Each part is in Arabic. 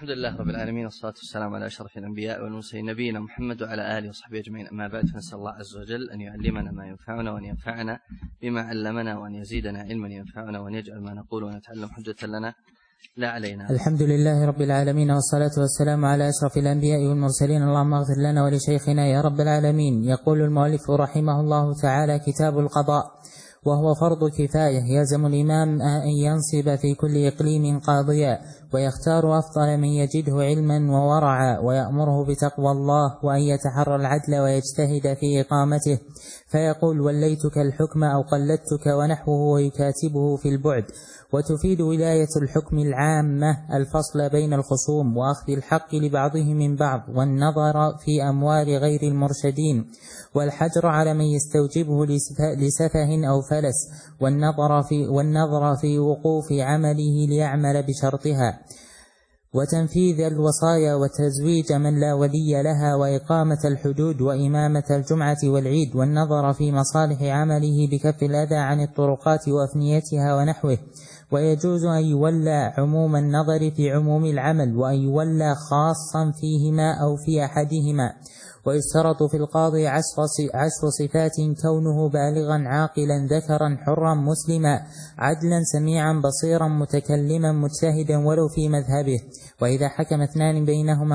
الحمد لله رب العالمين، والصلاة والسلام على أشرف الأنبياء والمرسلين نبينا محمد وعلى آله وصحبه أجمعين. أما بعد، فنسأل الله عز وجل أن يعلمنا ما ينفعنا وأن ينفعنا بما علمنا وأن يزيدنا علما ينفعنا وأن يجعل ما نقول ونتعلم حجة لنا لا علينا. الحمد لله رب العالمين، والصلاة والسلام على أشرف الأنبياء والمرسلين. اللهم اغفر لنا ولشيخنا يا رب العالمين. يقول المؤلف رحمه الله تعالى: كتاب القضاء، وهو فرض كفاية يلزم الإمام أن ينصب في كل إقليم قاضيا، ويختار أفضل من يجده علما وورعا، ويأمره بتقوى الله وأن يتحرى العدل ويجتهد في إقامته، فيقول: وليتك الحكم أو قلدتك ونحوه، ويكاتبه في البعد. وتفيد ولاية الحكم العامة الفصل بين الخصوم، وأخذ الحق لبعضهم من بعض، والنظر في أموال غير المرشدين، والحجر على من يستوجبه لسفه أو فلس، والنظر في وقوف عمله ليعمل بشرطها، وتنفيذ الوصايا، وتزويج من لا ولي لها، وإقامة الحدود، وإمامة الجمعة والعيد، والنظر في مصالح عمله بكف الأذى عن الطرقات وأفنيتها ونحوه. ويجوز أن يولى عموم النظر في عموم العمل، وأن يولى خاصا فيهما أو في أحدهما. ويشترط في القاضي 10 صفات: كونه بالغا عاقلا ذكرا حرا مسلما عدلا سميعا بصيرا متكلما مجتهدا ولو في مذهبه. وإذا حكم اثنان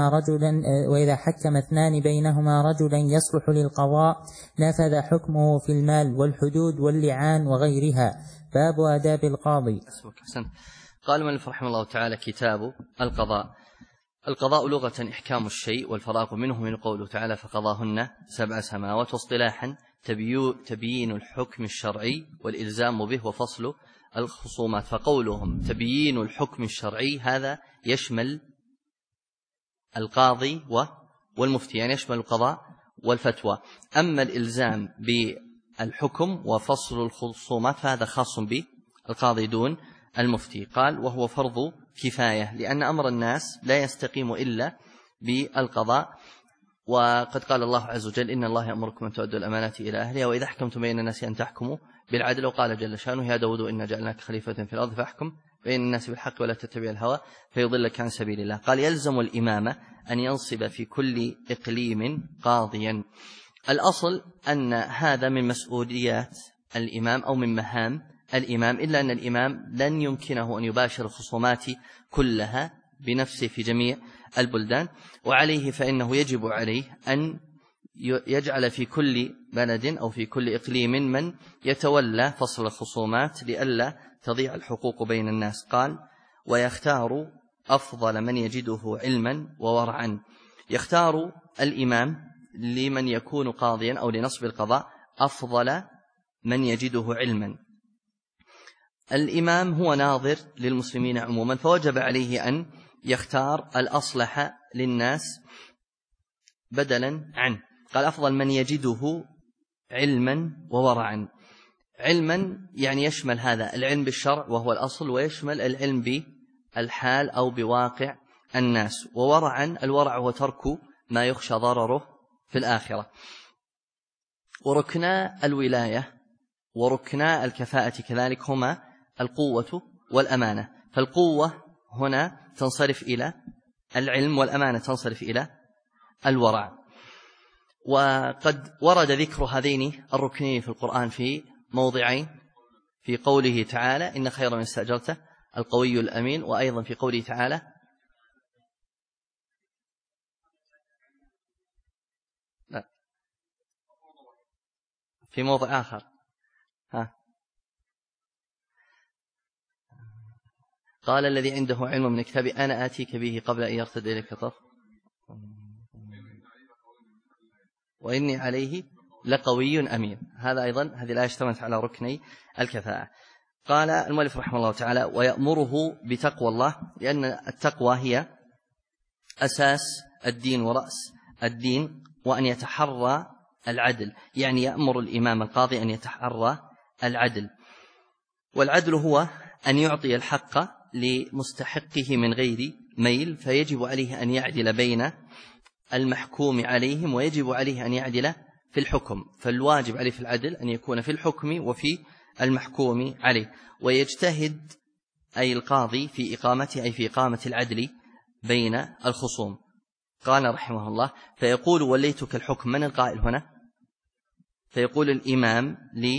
بينهما رجلا يصلح للقضاء نفذ حكمه في المال والحدود واللعان وغيرها. باب آداب القاضي. قال المؤلف رحمه الله تعالى: كتاب القضاء. القضاء لغة إحكام الشيء والفراغ منه، من قوله تعالى: فقضاهن 7 سماوات. واصطلاحا تبيين الحكم الشرعي والإلزام به وفصل الخصومات. فقولهم تبيين الحكم الشرعي هذا يشمل القاضي والمفتي، يعني يشمل القضاء والفتوى. أما الإلزام بالحكم وفصل الخصومات فهذا خاص بالقاضي دون المفتي. قال: وهو فرض كفاية، لأن أمر الناس لا يستقيم إلا بالقضاء. وقد قال الله عز وجل: إن الله يأمركم أن تؤدوا الأمانات إلى أهلها وإذا حكمتم بين الناس أن تحكموا بالعدل. وقال جل شانه: يا داود إنا جعلناك خليفة في الأرض فاحكم بين الناس بالحق ولا تتبع الهوى فيضلك عن سبيل الله. قال: يلزم الإمام أن ينصب في كل إقليم قاضيا. الأصل أن هذا من مسؤوليات الإمام أو من مهام الإمام، إلا أن الإمام لن يمكنه أن يباشر الخصومات كلها بنفسه في جميع البلدان، وعليه فإنه يجب عليه أن يجعل في كل بلد أو في كل إقليم من يتولى فصل الخصومات لئلا تضيع الحقوق بين الناس. قال: ويختار أفضل من يجده علما وورعا. يختار الإمام لمن يكون قاضيا أو لنصب القضاء أفضل من يجده علما. الإمام هو ناظر للمسلمين عموما، فوجب عليه أن يختار الأصلح للناس بدلا عنه. قال: أفضل من يجده علما وورعا. علما يعني يشمل هذا العلم بالشرع وهو الأصل، ويشمل العلم بالحال أو بواقع الناس. وورعا، الورع هو ترك ما يخشى ضرره في الآخرة. وركنا الولاية وركنا الكفاءة كذلك هما القوة والأمانة. فالقوة هنا تنصرف إلى العلم، والأمانة تنصرف إلى الورع. وقد ورد ذكر هذين الركنين في القرآن في موضعين: في قوله تعالى: إن خير من استأجرته القوي الأمين، وأيضا في قوله تعالى: لا، في موضع آخر. قال: الذي عنده علم من كتابي أنا آتيك به قبل أن يرتد إليك طرف وإني عليه لقوي أمين. هذا أيضا هذه الآية اشتملت على ركني الكفاءة. قال المؤلف رحمه الله تعالى: ويأمره بتقوى الله، لأن التقوى هي أساس الدين ورأس الدين، وأن يتحرى العدل، يعني يأمر الإمام القاضي أن يتحرى العدل. والعدل هو أن يعطي الحق لمستحقه من غير ميل، فيجب عليه أن يعدل بين المحكوم عليهم، ويجب عليه أن يعدل في الحكم. فالواجب عليه في العدل أن يكون في الحكم وفي المحكوم عليه. ويجتهد أي القاضي في إقامته، أي في إقامة العدل بين الخصوم. قال رحمه الله: فيقول وليتك الحكم. من القائل هنا؟ فيقول الإمام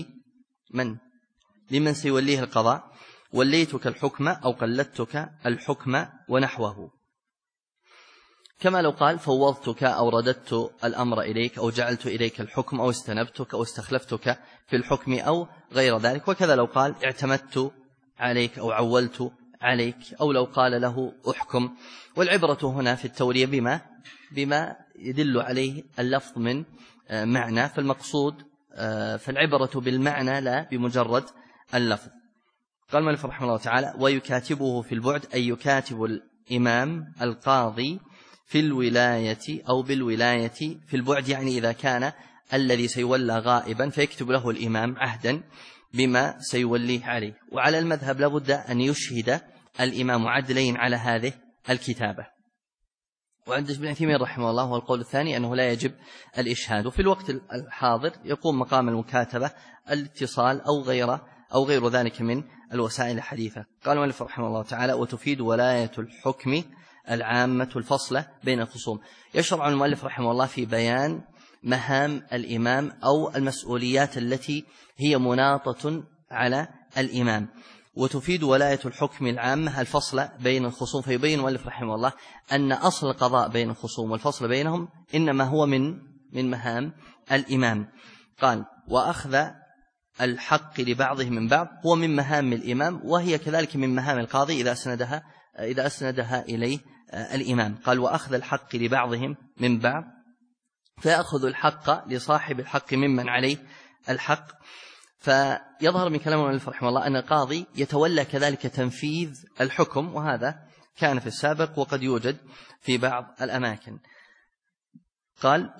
لمن سيوليه القضاء: وليتك الحكم أو قلدتك الحكم ونحوه، كما لو قال فوضتك أو رددت الأمر إليك أو جعلت إليك الحكم أو استنبتك أو استخلفتك في الحكم أو غير ذلك. وكذا لو قال اعتمدت عليك أو عولت عليك، أو لو قال له أحكم. والعبرة هنا في التورية بما يدل عليه اللفظ من معنى، فالعبرة بالمعنى لا بمجرد اللفظ. قال المؤلف رحمه الله تعالى: ويكاتبه في البعد، أي يكاتب الإمام القاضي في الولاية أو بالولاية في البعد، يعني إذا كان الذي سيولى غائبا فيكتب له الإمام عهدا بما سيوليه عليه. وعلى المذهب لابد أن يشهد الإمام عدلين على هذه الكتابة. وعند ابن عثيمين رحمه الله والقول الثاني أنه لا يجب الإشهاد. وفي الوقت الحاضر يقوم مقام المكاتبة الاتصال أو غير ذلك من الوسائل الحديثة. قال المؤلف رحمه الله تعالى: وتفيد ولاية الحكم العامة الفصلة بين الخصوم. يشرع المؤلف رحمه الله في بيان مهام الإمام أو المسؤوليات التي هي مناطة على الإمام. وتفيد ولاية الحكم العامة الفصل بين الخصوم، فيبين المؤلف رحمه الله أن أصل القضاء بين الخصوم والفصل بينهم إنما هو من مهام الإمام. قال: وأخذ الحق لبعضهم من بعض هو من مهام الإمام، وهي كذلك من مهام القاضي إذا أسندها إليه الإمام. قال: وأخذ الحق لبعضهم من بعض، فيأخذ الحق لصاحب الحق ممن عليه الحق. فيظهر من كلام المؤلف رحمه الله أن القاضي يتولى كذلك تنفيذ الحكم، وهذا كان في السابق وقد يوجد في بعض الأماكن. قال: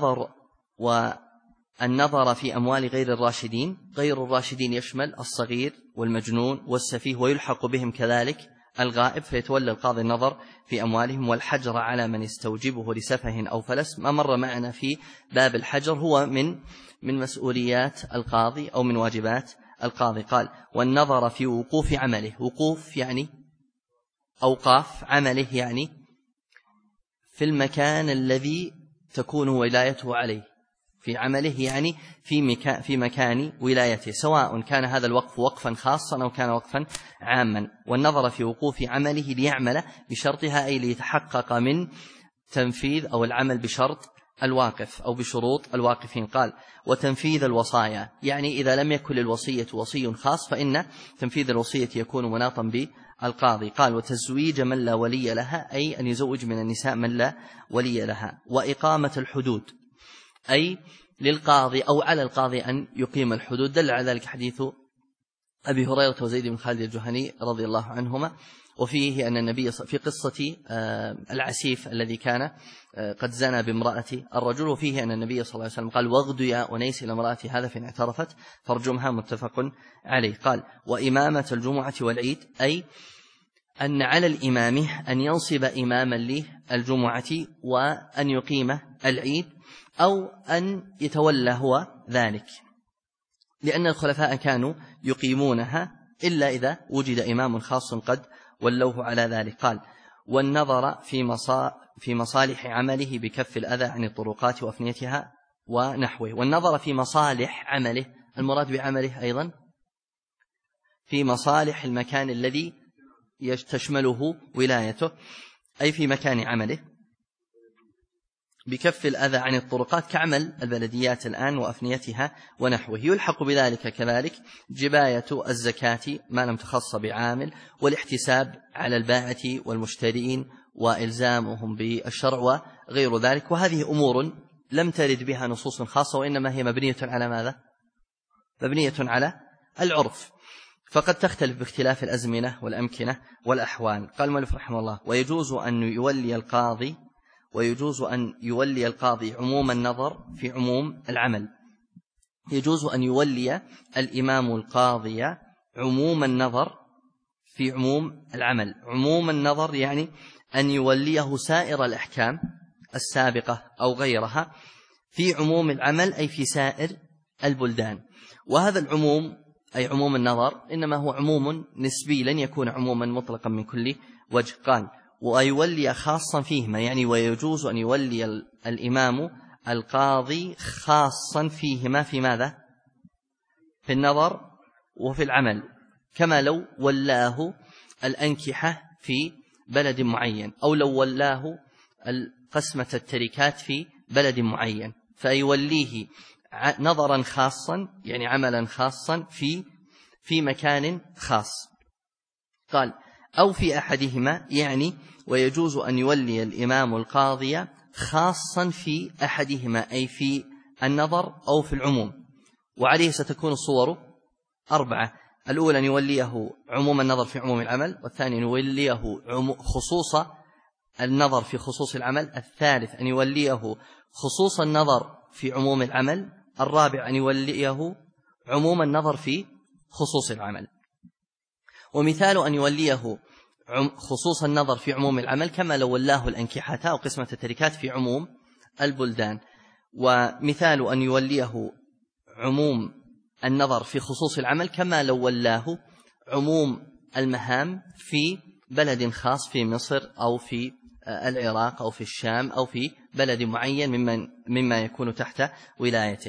والنظر في أموال غير الراشدين. غير الراشدين يشمل الصغير والمجنون والسفيه، ويلحق بهم كذلك الغائب، فيتولى القاضي النظر في أموالهم. والحجر على من يستوجبه لسفه أو فلس، ما مر معنا في باب الحجر، هو من مسؤوليات القاضي أو من واجبات القاضي. قال: والنظر في وقوف عمله. وقوف يعني أوقاف، عمله يعني في المكان الذي تكون ولايته عليه، في عمله يعني في مكان ولايته، سواء كان هذا الوقف وقفا خاصا أو كان وقفا عاما. والنظر في وقوف عمله ليعمل بشرطها، أي ليتحقق من تنفيذ أو العمل بشرط الواقف أو بشروط الواقفين. قال: وتنفيذ الوصايا، يعني إذا لم يكن للوصية وصي خاص فإن تنفيذ الوصية يكون مناطا بالقاضي. قال: وتزويج من لا ولي لها، أي أن يزوج من النساء من لا ولي لها. وإقامة الحدود، أي للقاضي أو على القاضي أن يقيم الحدود. دل على ذلك حديث أبي هريرة وزيد بن خالد الجهني رضي الله عنهما، وفيه أن النبي في قصة العسيف الذي كان قد زنى بامرأة الرجل، وفيه أن النبي صلى الله عليه وسلم قال: واغد يا أنيس إلى امرأة هذا فإن اعترفت فارجمها. متفق عليه. قال: وإمامة الجمعة والعيد، أي أن على الإمام أن ينصب إماما للجمعة وأن يقيم العيد، أو أن يتولى هو ذلك، لأن الخلفاء كانوا يقيمونها إلا إذا وجد إمام خاص قد ولوه على ذلك. قال: والنظر في مصالح عمله بكف الأذى عن الطرقات وأفنيتها ونحوه. والنظر في مصالح عمله، المراد بعمله أيضا في مصالح المكان الذي تشمله ولايته، أي في مكان عمله بكف الأذى عن الطرقات، كعمل البلديات الآن وأفنيتها ونحوه. يلحق بذلك كذلك جباية الزكاة ما لم تخص بعامل، والاحتساب على البائع والمشترين وإلزامهم بالشرع وغير ذلك. وهذه أمور لم ترد بها نصوص خاصة، وإنما هي مبنية على ماذا؟ مبنية على العرف، فقد تختلف باختلاف الأزمنة والأمكنة والأحوال. قال المؤلف رحمه الله: ويجوز أن يولي القاضي عموم النظر في عموم العمل. يجوز أن يولي الإمام القاضي عموم النظر في عموم العمل. عموم النظر يعني أن يوليه سائر الأحكام السابقة أو غيرها في عموم العمل، أي في سائر البلدان. وهذا العموم أي عموم النظر إنما هو عموم نسبي، لن يكون عموما مطلقا من كل وجه. قال: ويولي خاصا فيهما، يعني ويجوز أن يولي الإمام القاضي خاصا فيهما في ماذا؟ في النظر وفي العمل، كما لو ولاه الأنكحة في بلد معين، أو لو ولاه قسمة التركات في بلد معين، فيوليه نظرا خاصا يعني عملا خاصا في مكان خاص. قال أو في أحدهما، يعني ويجوز أن يولي الإمام القاضي خاصا في أحدهما، أي في النظر أو في العموم. وعليه ستكون الصور 4: الأولى أن يوليه عموم النظر في عموم العمل، والثاني أن يوليه خصوص النظر في خصوص العمل، الثالث أن يوليه خصوص النظر في عموم العمل، الرابع أن يوليه عموم النظر في خصوص العمل. ومثال أن يوليه خصوص النظر في عموم العمل كما لو ولاه الأنكحة أو قسمة التركات في عموم البلدان. ومثال أن يوليه عموم النظر في خصوص العمل كما لو ولاه عموم المهام في بلد خاص في مصر أو في العراق أو في الشام أو في بلد معين مما يكون تحت ولايته.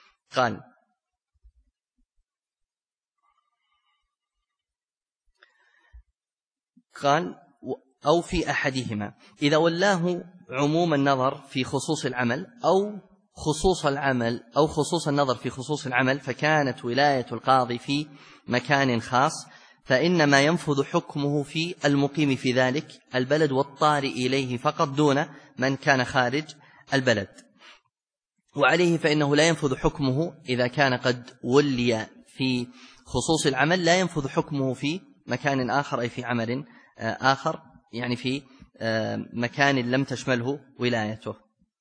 قال أو في أحدهما، إذا ولاه عموم النظر في خصوص العمل أو خصوص العمل أو خصوص النظر في خصوص العمل، فكانت ولاية القاضي في مكان خاص، فإنما ينفذ حكمه في المقيم في ذلك البلد والطارئ إليه فقط، دون من كان خارج البلد. وعليه فإنه لا ينفذ حكمه إذا كان قد ولي في خصوص العمل، لا ينفذ حكمه في مكان آخر، أي في عمل آخر، يعني في مكان لم تشمله ولايته.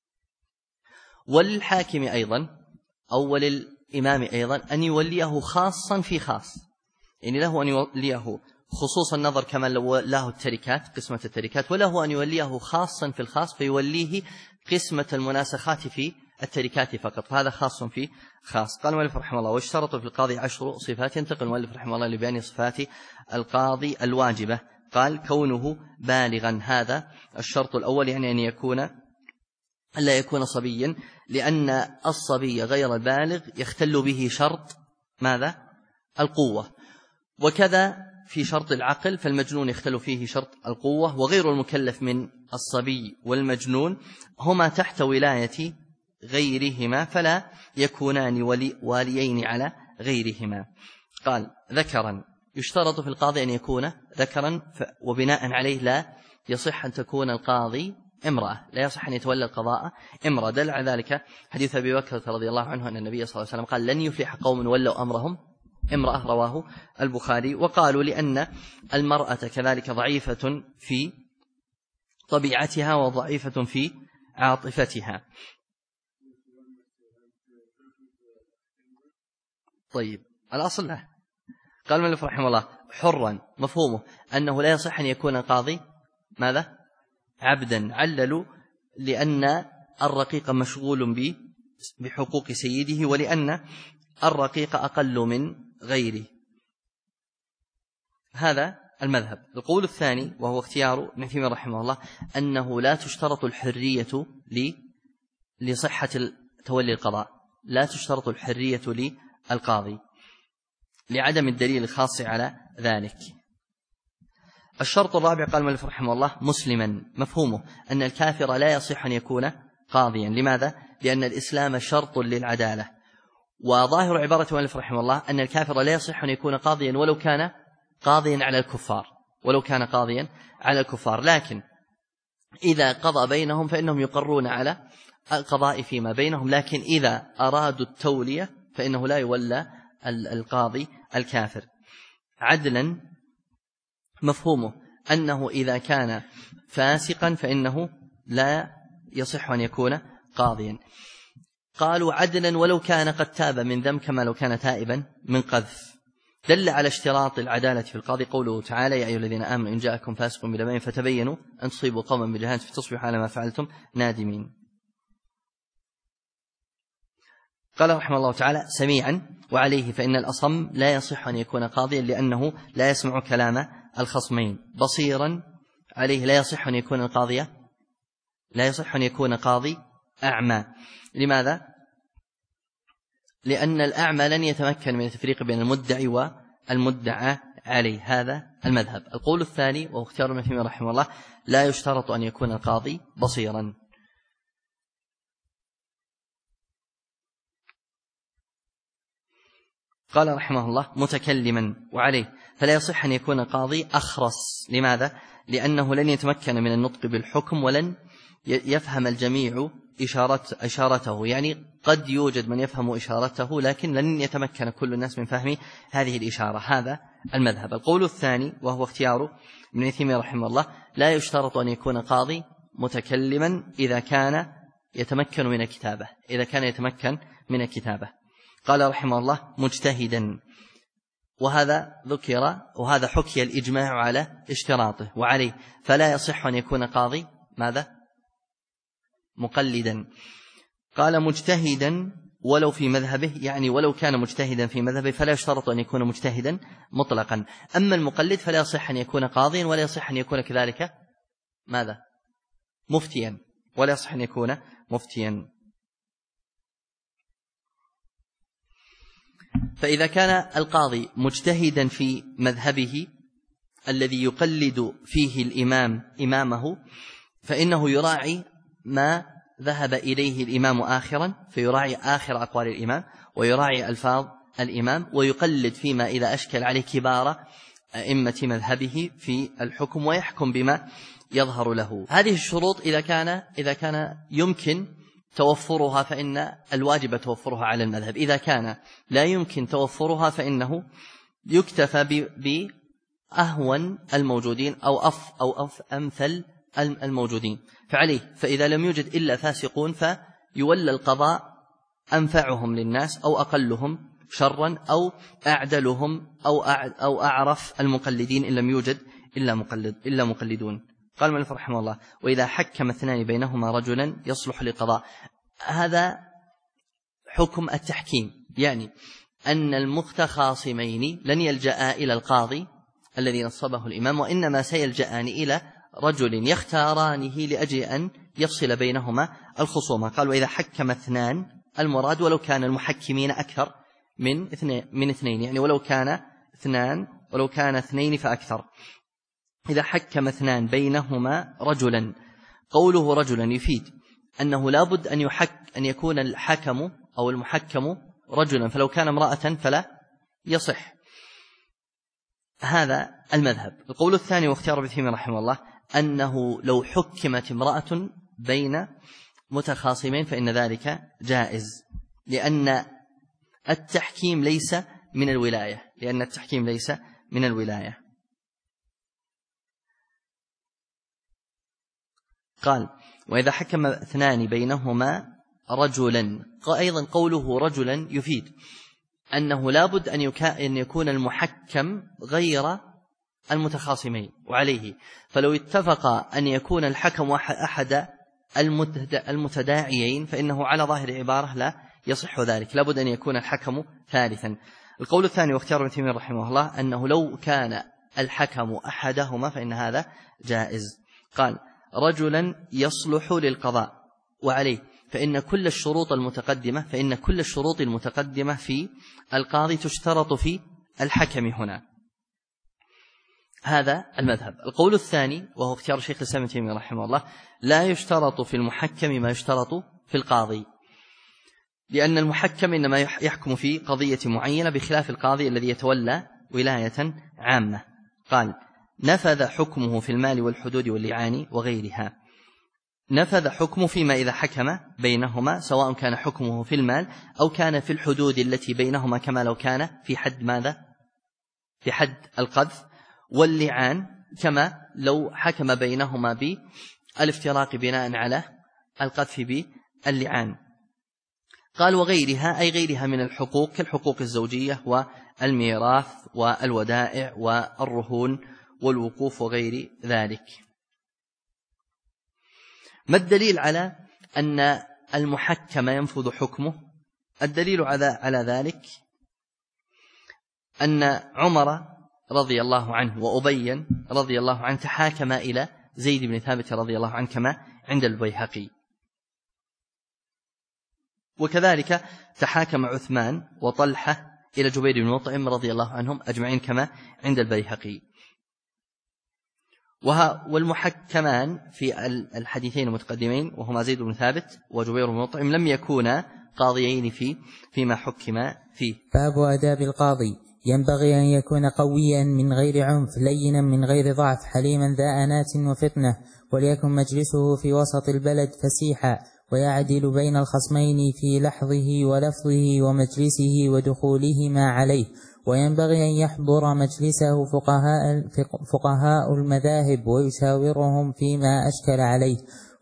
وللحاكم أيضا أو وللإمام أيضا أن يوليه خاصا في خاص، يعني له أن يوليه خصوص النظر كما لو له التركات قسمة التركات، وله أن يوليه خاصا في الخاص فيوليه قسمة المناسخات في التركات فقط، فهذا خاص في خاص. قال المؤلف رحمه الله: واشترط في القاضي 10 صفات. ينتقل المؤلف رحمه الله لبيان صفات القاضي الواجبة. قال: كونه بالغا، هذا الشرط الأول، يعني أن يكون ألا يكون صبيا، لأن الصبي غير البالغ يختل به شرط ماذا؟ القوة. وكذا في شرط العقل، فالمجنون يختل فيه شرط القوة، وغير المكلف من الصبي والمجنون هما تحت ولاية غيرهما، فلا يكونان واليين على غيرهما. قال: ذكرا، يشترط في القاضي أن يكون ذكرا، وبناء عليه لا يصح أن تكون القاضي امرأة، لا يصح أن يتولى القضاء امرأة. دل على ذلك حديث أبي بكر رضي الله عنه أن النبي صلى الله عليه وسلم قال: لن يفلح قوم ولوا أمرهم امرأة، رواه البخاري. وقالوا لأن المرأة كذلك ضعيفة في طبيعتها وضعيفة في عاطفتها. طيب، الأصل له. قال المؤلف رحمه الله: حرا، مفهومه أنه لا يصح أن يكون القاضي ماذا؟ عبدا. عللوا لأن الرقيق مشغول بحقوق سيده، ولأن الرقيق أقل من غيره. هذا المذهب. القول الثاني وهو اختيار ابن تيمية رحمه الله أنه لا تشترط الحرية لصحة تولي القضاء، لا تشترط الحرية للقاضي لعدم الدليل الخاص على ذلك. الشرط الرابع قال المؤلف رحمه الله: مسلما، مفهومه أن الكافر لا يصح أن يكون قاضيا. لماذا؟ لأن الإسلام شرط للعدالة. وظاهر عبارة المؤلف رحمه الله أن الكافر لا يصح أن يكون قاضيا ولو كان قاضيا على الكفار، ولو كان قاضيا على الكفار، لكن إذا قضى بينهم فإنهم يقرون على القضاء فيما بينهم، لكن إذا أرادوا التولية فإنه لا يولى القاضي الكافر. عدلا، مفهومه أنه إذا كان فاسقا فإنه لا يصح أن يكون قاضيا. قالوا عدلا ولو كان قد تاب من ذنب، كما لو كان تائبا من قذف. دل على اشتراط العدالة في القاضي قوله تعالى: يا أيها الذين آمنوا إن جاءكم فاسق بنبأ فتبينوا أن تصيبوا قوما بجهالة فتصبحوا على ما فعلتم نادمين. قال رحمه الله تعالى: سميعا، وعليه فإن الأصم لا يصح أن يكون قاضيا لأنه لا يسمع كلام الخصمين. بصيرا، عليه لا يصح أن يكون القاضي لا يصح أن يكون قاضي أعمى. لماذا؟ لأن الأعمى لن يتمكن من التفريق بين المدعي والمدعى عليه. هذا المذهب. القول الثاني وهو اختيار ابن تيمية رحمه الله: لا يشترط أن يكون القاضي بصيرا. قال رحمه الله: متكلما، وعليه فلا يصح أن يكون القاضي أخرس. لماذا؟ لأنه لن يتمكن من النطق بالحكم ولن يفهم الجميع إشارته، يعني قد يوجد من يفهم إشارته لكن لن يتمكن كل الناس من فهم هذه الإشارة. هذا المذهب. القول الثاني وهو اختيار ابن تيمية رحمه الله: لا يشترط أن يكون قاضي متكلما إذا كان يتمكن من الكتابة. قال رحمه الله: مجتهدا، وهذا ذكر وهذا حكي الإجماع على اشتراطه، وعليه فلا يصح أن يكون قاضي ماذا؟ مقلدا. قال: مجتهدا ولو في مذهبه، يعني ولو كان مجتهدا في مذهبه فلا يشترط أن يكون مجتهدا مطلقا. أما المقلد فلا يصح أن يكون قاضيا ولا يصح أن يكون كذلك ماذا؟ مفتيا، ولا يصح أن يكون مفتيا. فإذا كان القاضي مجتهدا في مذهبه الذي يقلد فيه الإمام إمامه، فإنه يراعي ما ذهب إليه الإمام آخرا، فيراعي آخر أقوال الإمام ويراعي ألفاظ الإمام، ويقلد فيما إذا أشكل عليه كبار أئمة مذهبه في الحكم ويحكم بما يظهر له. هذه الشروط إذا كان يمكن توفرها فإن الواجب توفرها على المذهب. إذا كان لا يمكن توفرها فإنه يكتفى بأهون الموجودين أو أمثل الموجودين. فعليه فإذا لم يوجد إلا فاسقون فيولى القضاء أنفعهم للناس أو أقلهم شرا أو أعدلهم أو أعرف المقلدين إن لم يوجد إلا مقلدون. قال المؤلف رحمه الله: وإذا حكم اثنان بينهما رجلا يصلح لقضاء. هذا حكم التحكيم، يعني أن المتخاصمين لن يلجأ إلى القاضي الذي نصبه الإمام، وإنما سيلجأان إلى رجل يختارانه لأجل أن يفصل بينهما الخصومة. قال: وإذا حكم اثنان، المراد ولو كان المحكمين أكثر من اثنين، يعني ولو كان اثنين فأكثر. إذا حكم اثنان بينهما رجلا، قوله رجلا يفيد أنه لابد أن يكون الحكم أو المحكم رجلا، فلو كان امرأة فلا يصح. هذا المذهب. القول الثاني واختيار ابن تيمية رحمه الله: أنه لو حكمت امرأة بين متخاصمين فإن ذلك جائز، لأن التحكيم ليس من الولاية. قال: وإذا حكم اثنان بينهما رجلا، أيضا قوله رجلا يفيد أنه لابد أن يكون المحكم غير المتخاصمين، وعليه فلو اتفق أن يكون الحكم أحد المتداعيين فإنه على ظاهر العبارة لا يصح ذلك، لابد أن يكون الحكم ثالثا. القول الثاني واختيار ابن تيمية رحمه الله أنه لو كان الحكم أحدهما فإن هذا جائز. قال: رجلا يصلح للقضاء، وعليه فإن كل الشروط المتقدمة في القاضي تشترط في الحكم هنا. هذا المذهب. القول الثاني وهو اختيار شيخ الإسلام ابن تيمية رحمه الله: لا يشترط في المحكم ما يشترط في القاضي، لأن المحكم إنما يحكم في قضية معينة بخلاف القاضي الذي يتولى ولاية عامة. قال: نفذ حكمه في المال والحدود واللعان وغيرها. نفذ حكمه فيما إذا حكم بينهما، سواء كان حكمه في المال أو كان في الحدود التي بينهما، كما لو كان في حد ماذا؟ في حد القذف، واللعان كما لو حكم بينهما بالافتراق بناء على القذف باللعان. قال: وغيرها، أي غيرها من الحقوق كالحقوق الزوجية والميراث والودائع والرهون والوقوف وغير ذلك. ما الدليل على أن المحكم ينفذ حكمه؟ الدليل على ذلك أن عمر رضي الله عنه وأبي رضي الله عنه تحاكما إلى زيد بن ثابت رضي الله عنه كما عند البيهقي. وكذلك تحاكم عثمان وطلحة إلى جبير بن مطعم رضي الله عنهم أجمعين كما عند البيهقي. والمحكمان في الحديثين المتقدمين وهما زيد بن ثابت وجبير بن مطعم لم يكونا قاضيين فيما حكم فيه. باب آداب القاضي. ينبغي أن يكون قويا من غير عنف، لينا من غير ضعف، حليما ذا أنات وفطنة، وليكن مجلسه في وسط البلد فسيحا، ويعدل بين الخصمين في لحظه ولفظه ومجلسه ودخولهما عليه. وينبغي أن يحضر مجلسه فقهاء المذاهب ويشاورهم فيما أشكل عليه.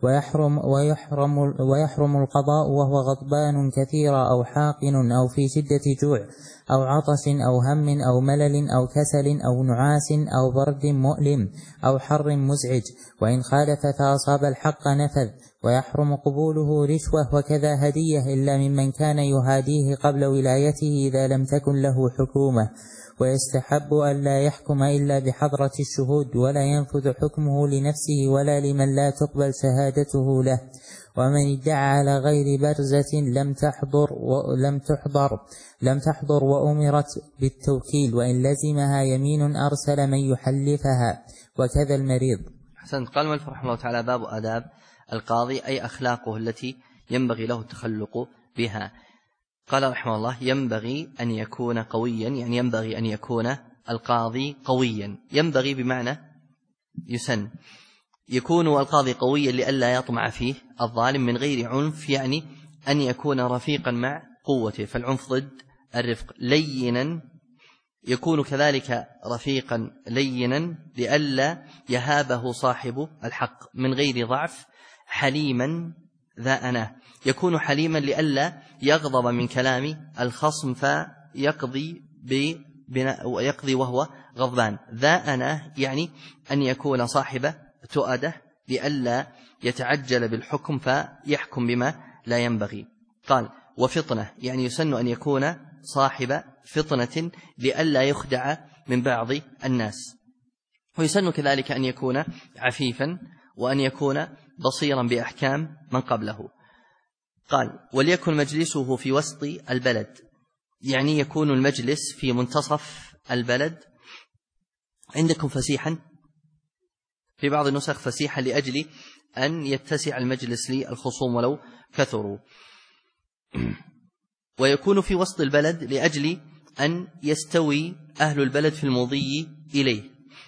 ويحرم القضاء وهو غضبان كثيرا أو حاقن أو في شدة جوع أو عطش أو هم أو ملل أو كسل أو نعاس أو برد مؤلم أو حر مزعج، وإن خالف فأصاب الحق نفذ. ويحرم قبوله رشوة وكذا هدية إلا ممن كان يهاديه قبل ولايته إذا لم تكن له حكومة. ويستحب أن لا يحكم إلا بحضرة الشهود، ولا ينفذ حكمه لنفسه ولا لمن لا تقبل شهادته له. ومن ادعى على غير برزة لم تحضر وأمرت بالتوكيل، وإن لزمها يمين أرسل من يحلفها، وكذا المريض. حسن. قال المؤلف رحمه الله تعالى: باب آداب القاضي، أي أخلاقه التي ينبغي له التخلق بها. قال رحمه الله: ينبغي أن يكون قويا، يعني ينبغي أن يكون القاضي قويا. ينبغي بمعنى يسن. يكون القاضي قويا لئلا يطمع فيه الظالم من غير عنف، يعني أن يكون رفيقا مع قوته، فالعنف ضد الرفق. لينا، يكون كذلك رفيقا لينا لئلا يهابه صاحب الحق من غير ضعف. حليما ذا أناه، يكون حليما لئلا يغضب من كلام الخصم ويقضي وهو غضبان. ذا أناه يعني أن يكون صاحب تؤده لئلا يتعجل بالحكم فيحكم بما لا ينبغي. قال: وفطنة، يعني يسن أن يكون صاحب فطنة لئلا يخدع من بعض الناس. ويسن كذلك أن يكون عفيفا، وأن يكون بصيرا بأحكام من قبله. قال: وليكن مجلسه في وسط البلد، يعني يكون المجلس في منتصف البلد. عندكم فسيحا، في بعض النسخ فسيحا لأجل أن يتسع المجلس للخصوم ولو كثروا. ويكون في وسط البلد لأجل أن يستوي أهل البلد في المضي إليه.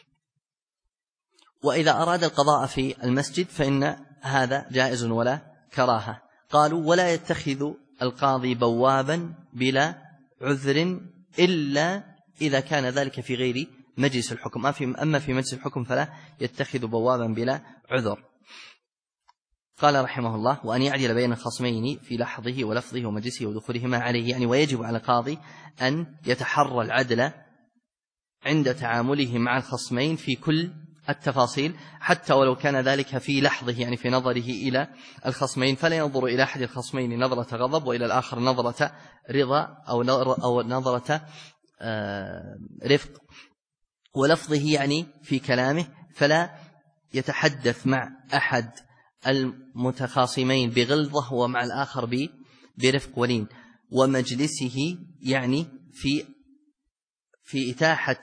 وإذا أراد القضاء في المسجد فإن هذا جائز ولا كراهة. قالوا: ولا يتخذ القاضي بوابا بلا عذر إلا إذا كان ذلك في غير مجلس الحكم، أما في مجلس الحكم فلا يتخذ بوابا بلا عذر. قال رحمه الله: وأن يعدل بين الخصمين في لحظه ولفظه ومجلسه ودخولهما عليه، يعني ويجب على القاضي أن يتحرى العدل عند تعامله مع الخصمين في كل التفاصيل، حتى ولو كان ذلك في لحظه، يعني في نظره إلى الخصمين، فلا ينظر إلى أحد الخصمين نظرة غضب وإلى الآخر نظرة رضا أو نظرة رفق. ولفظه يعني في كلامه، فلا يتحدث مع أحد المتخاصمين بغلظة ومع الآخر برفق ولين. ومجلسه يعني في إتاحة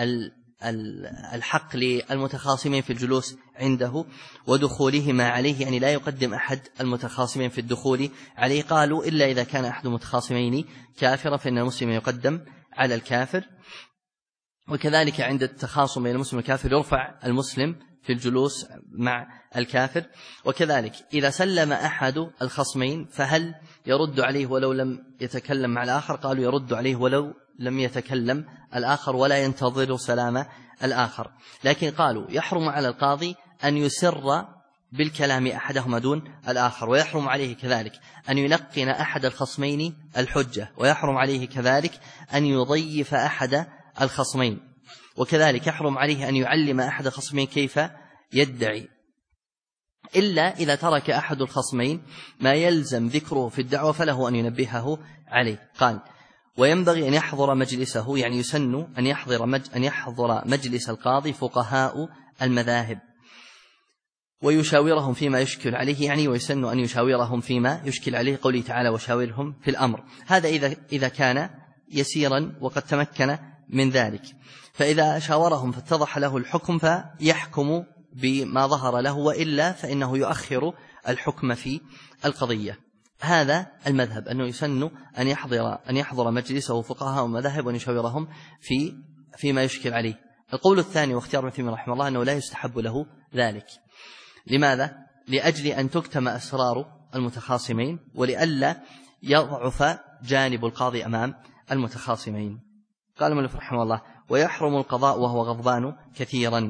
الحق للمتخاصمين في الجلوس عنده، ودخولهما عليه يعني لا يقدم أحد المتخاصمين في الدخول عليه. قالوا: إلا إذا كان أحد المتخاصمين كافرا فإن المسلم يقدم على الكافر. وكذلك عند التخاصم بين المسلم والكافر يرفع المسلم في الجلوس مع الكافر. وكذلك إذا سلم أحد الخصمين فهل يرد عليه ولو لم يتكلم مع الآخر؟ قالوا: يرد عليه ولو لم يتكلم الآخر ولا ينتظر سلام الآخر. لكن قالوا: يحرم على القاضي أن يسر بالكلام أحدهما دون الآخر، ويحرم عليه كذلك أن يلقن أحد الخصمين الحجة، ويحرم عليه كذلك أن يضيف أحد الخصمين، وكذلك يحرم عليه أن يعلم أحد الخصمين كيف يدعي، إلا إذا ترك أحد الخصمين ما يلزم ذكره في الدعوة فله أن ينبهه عليه. قال: وينبغي أن يحضر مجلسه، يعني يسن أن يحضر مجلس القاضي فقهاء المذاهب. ويشاورهم فيما يشكل عليه، يعني ويسن أن يشاورهم فيما يشكل عليه، قوله تعالى وشاورهم في الأمر. هذا إذا كان يسيرا وقد تمكن من ذلك. فإذا شاورهم فاتضح له الحكم فيحكم بما ظهر له، وإلا فإنه يؤخر الحكم في القضية. هذا المذهب، أنه يسن أن يحضر مجلسه فقهاء ومذاهب وأن يشاورهم فيما يشكل عليه. القول الثاني واختيار ابن تيمية رحمه الله أنه لا يستحب له ذلك. لماذا؟ لأجل أن تكتم أسرار المتخاصمين، ولئلا يضعف جانب القاضي أمام المتخاصمين. قال المؤلف رحمه الله: ويحرم القضاء وهو غضبان كثيرا.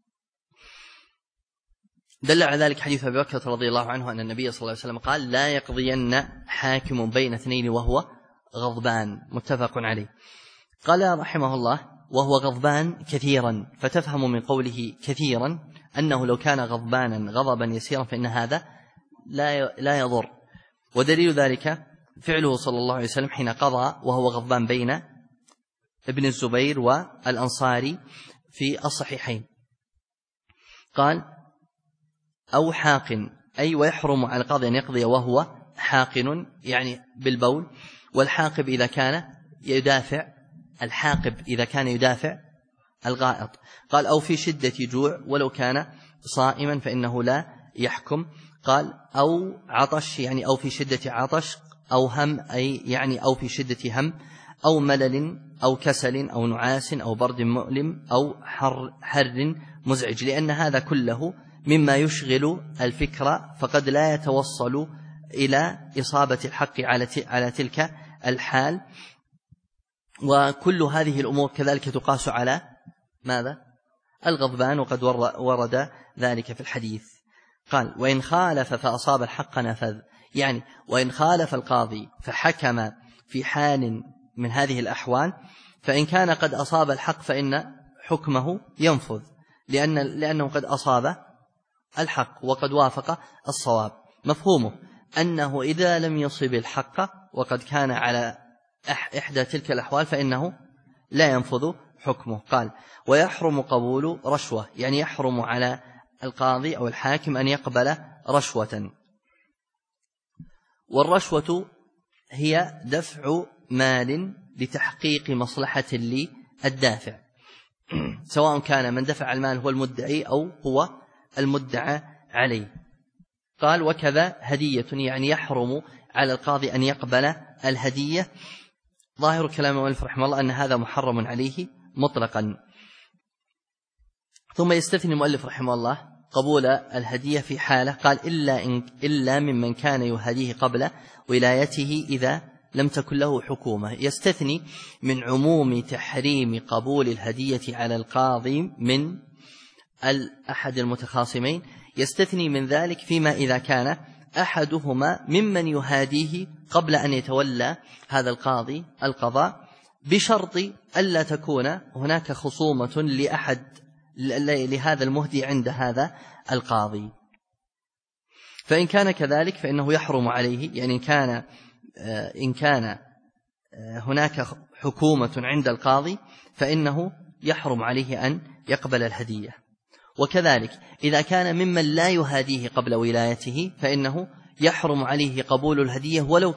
دل على ذلك حديث أبي بكر رضي الله عنه أن النبي صلى الله عليه وسلم قال: لا يقضين حاكم بين اثنين وهو غضبان، متفق عليه. قال رحمه الله: وهو غضبان كثيرا، فتفهم من قوله كثيرا أنه لو كان غضبانا غضبا يسيرا فإن هذا لا يضر. ودليل ذلك فعله صلى الله عليه وسلم حين قضى وهو غضبان بين ابن الزبير والأنصاري في الصحيحين. قال: أو حاق، أي ويحرم على القاضي أن يقضي وهو حاقن، يعني بالبول. والحاقب إذا كان يدافع الغائط. قال: أو في شدة جوع ولو كان صائما فإنه لا يحكم. قال: أو عطش، يعني أو في شدة عطش، أو هم، أي يعني أو في شدة هم، أو ملل، أو كسل، أو نعاس، أو برد مؤلم، أو حر مزعج، لأن هذا كله مما يشغل الفكرة، فقد لا يتوصل إلى إصابة الحق على تلك الحال. وكل هذه الأمور كذلك تقاس على ماذا؟ الغضبان، وقد ورد ذلك في الحديث. قال: وإن خالف فأصاب الحق نفذ، يعني وإن خالف القاضي فحكم في حال من هذه الأحوال، فإن كان قد أصاب الحق فإن حكمه ينفذ، لأنه قد أصاب الحق وقد وافق الصواب. مفهومه أنه إذا لم يصب الحق وقد كان على إحدى تلك الأحوال فإنه لا ينفذ حكمه. قال: ويحرم قبول رشوة، يعني يحرم على القاضي أو الحاكم أن يقبل رشوة. والرشوة هي دفع مال لتحقيق مصلحة للدافع، سواء كان من دفع المال هو المدعي أو هو المدعى عليه. قال: وكذا هدية، يعني يحرم على القاضي أن يقبل الهدية. ظاهر كلام المؤلف رحمه الله أن هذا محرم عليه مطلقا. ثم يستثني المؤلف رحمه الله قبول الهدية في حالة، قال: إلا ممن كان يهديه قبل ولايته إذا لم تكن له حكومة. يستثني من عموم تحريم قبول الهدية على القاضي من أحد المتخاصمين، يستثني من ذلك فيما إذا كان أحدهما ممن يهاديه قبل أن يتولى هذا القاضي القضاء، بشرط ألا تكون هناك خصومة لهذا المهدي عند هذا القاضي. فإن كان كذلك فإنه يحرم عليه، يعني إن كان هناك حكومة عند القاضي فإنه يحرم عليه أن يقبل الهدية. وكذلك إذا كان ممن لا يهاديه قبل ولايته فإنه يحرم عليه قبول الهدية ولو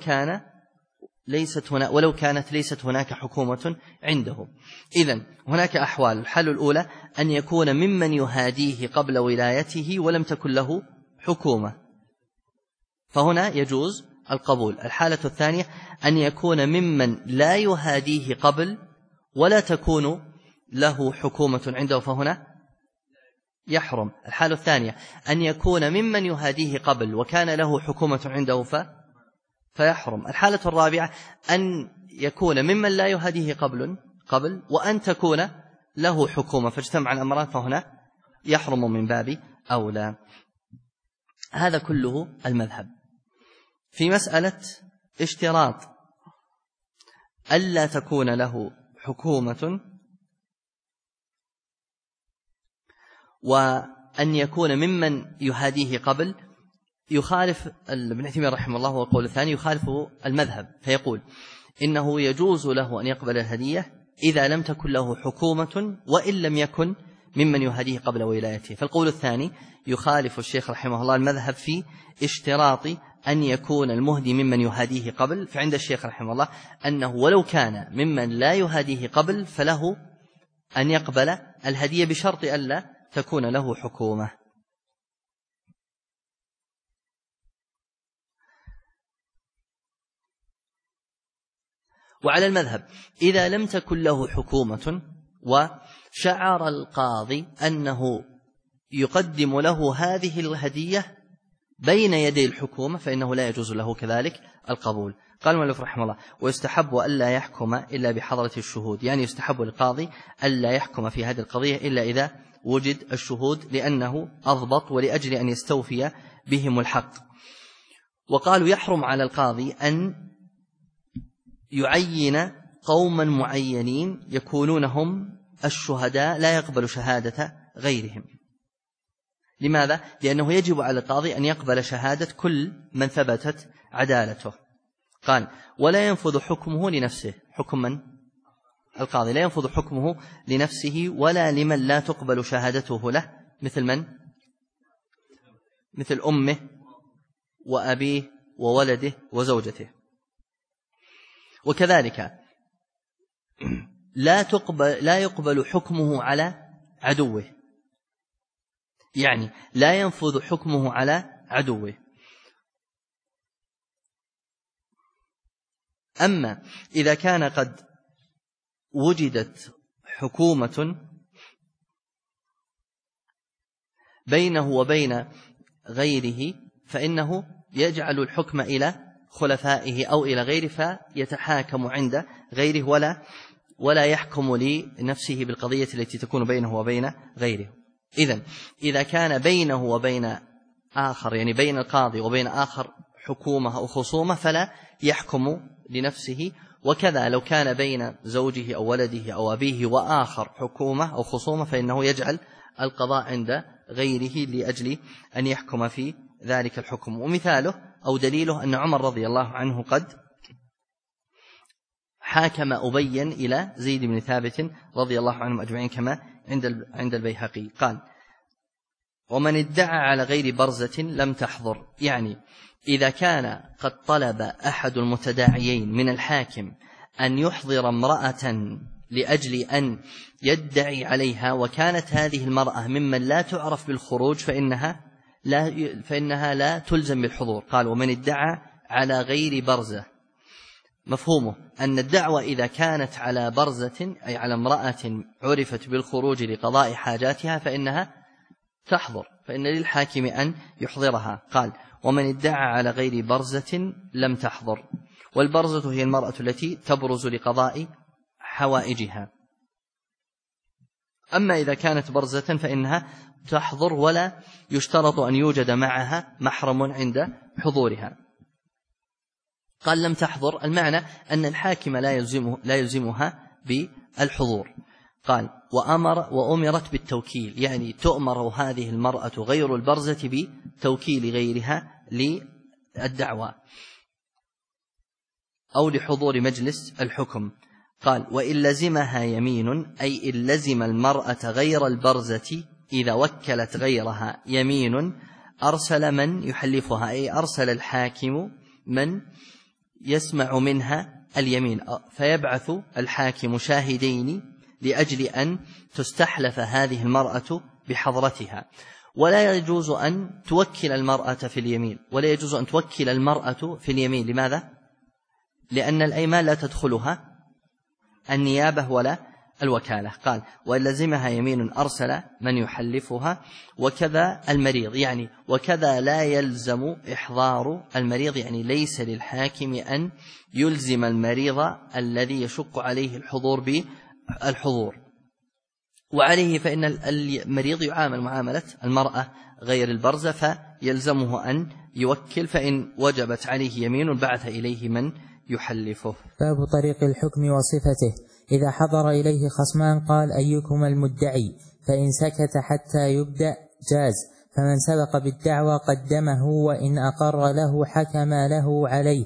كانت ليست هناك حكومة عنده. إذن هناك أحوال: الحالة الأولى أن يكون ممن يهاديه قبل ولايته ولم تكن له حكومة، فهنا يجوز القبول. الحالة الثانية أن يكون ممن لا يهاديه قبل ولا تكون له حكومة عنده، فهنا يحرم. الحالة الثانية أن يكون ممن يهاديه قبل وكان له حكومة عنده فيحرم. الحالة الرابعة أن يكون ممن لا يهاديه قبل وأن تكون له حكومة، فاجتمع الأمران، فهنا يحرم من باب أولى. هذا كله المذهب. في مسألة اشتراط ألا تكون له حكومة وأن يكون ممن يهاديه قبل، يخالف ابن تيمية رحمه الله والقول الثاني يخالفه المذهب، فيقول إنه يجوز له أن يقبل الهدية إذا لم تكن له حكومة وإن لم يكن ممن يهديه قبل ولايته. فالقول الثاني يخالف الشيخ رحمه الله المذهب في اشتراط أن يكون المهدي ممن يهديه قبل، فعند الشيخ رحمه الله أنه ولو كان ممن لا يهديه قبل فله أن يقبل الهدية بشرط ألا تكون له حكومة. وعلى المذهب إذا لم تكن له حكومة وشعر القاضي أنه يقدم له هذه الهدية بين يدي الحكومة فإنه لا يجوز له كذلك القبول. قال المؤلف رحمه الله: ويستحب ألا يحكم إلا بحضرة الشهود، يعني يستحب للقاضي ألا يحكم في هذه القضية إلا إذا وجد الشهود، لأنه أضبط ولأجل أن يستوفي بهم الحق. وقالوا يحرم على القاضي أن يعين قوما معينين يكونون هم الشهداء لا يقبل شهادة غيرهم. لماذا؟ لأنه يجب على القاضي أن يقبل شهادة كل من ثبتت عدالته. قال: ولا ينفذ حكمه لنفسه. حكم من؟ القاضي لا ينفذ حكمه لنفسه ولا لمن لا تقبل شهادته له. مثل من؟ مثل أمه وأبيه وولده وزوجته. وكذلك لا يقبل حكمه على عدوه، يعني لا ينفذ حكمه على عدوه. أما إذا كان قد وجدت حكومة بينه وبين غيره فإنه يجعل الحكم إلى خلفائه أو إلى غيره فيتحاكم عند غيره ولا يحكم لنفسه بالقضية التي تكون بينه وبين غيره. إذن إذا كان بينه وبين آخر، يعني بين القاضي وبين آخر حكومة أو خصومة، فلا يحكم لنفسه. وكذا لو كان بين زوجه أو ولده أو أبيه وآخر حكومة أو خصومة فإنه يجعل القضاء عند غيره لأجل أن يحكم في ذلك الحكم. ومثاله أو دليله أن عمر رضي الله عنه قد حاكم أبيا إلى زيد بن ثابت رضي الله عنهم أجمعين كما عند البيهقي. قال: ومن ادعى على غير برزة لم تحضر، يعني إذا كان قد طلب أحد المتداعيين من الحاكم أن يحضر امرأة لأجل أن يدعي عليها وكانت هذه المرأة ممن لا تعرف بالخروج فإنها لا تلزم بالحضور. قال: ومن ادعى على غير برزة، مفهومه أن الدعوة إذا كانت على برزة أي على امرأة عرفت بالخروج لقضاء حاجاتها فإنها تحضر، فإن للحاكم أن يحضرها. قال: ومن ادعى على غير برزة لم تحضر. والبرزة هي المرأة التي تبرز لقضاء حوائجها. أما إذا كانت برزة فإنها تحضر ولا يشترط أن يوجد معها محرم عند حضورها. قال: لم تحضر المعنى أن الحاكم لا يلزمها بالحضور. قال: وأمرت بالتوكيل، يعني تؤمر هذه المرأة غير البرزة بتوكيل غيرها للدعوة أو لحضور مجلس الحكم. قال: وإن لزمها يمين، أي إن لزم المرأة غير البرزة إذا وكلت غيرها يمين أرسل من يحلفها، أي أرسل الحاكم من يسمع منها اليمين، فيبعث الحاكم شاهدين لأجل أن تستحلف هذه المرأة بحضرتها. ولا يجوز أن توكل المرأة في اليمين، ولا يجوز أن توكل المرأة في اليمين. لماذا؟ لأن الأيمان لا تدخلها النيابة ولا الوكالة. قال: وإن لزمها يمين أرسل من يحلفها. وكذا المريض، يعني وكذا لا يلزم إحضار المريض، يعني ليس للحاكم أن يلزم المريض الذي يشق عليه الحضور بالحضور. وعليه فإن المريض يعامل معاملة المرأة غير البرزة، فيلزمه أن يوكل، فإن وجبت عليه يمين بعث إليه من يحلفه. باب طريق الحكم وصفته. إذا حضر إليه خصمان قال: أيكم المدعي؟ فإن سكت حتى يبدأ جاز، فمن سبق بالدعوى قدمه، وإن أقر له حكم له عليه،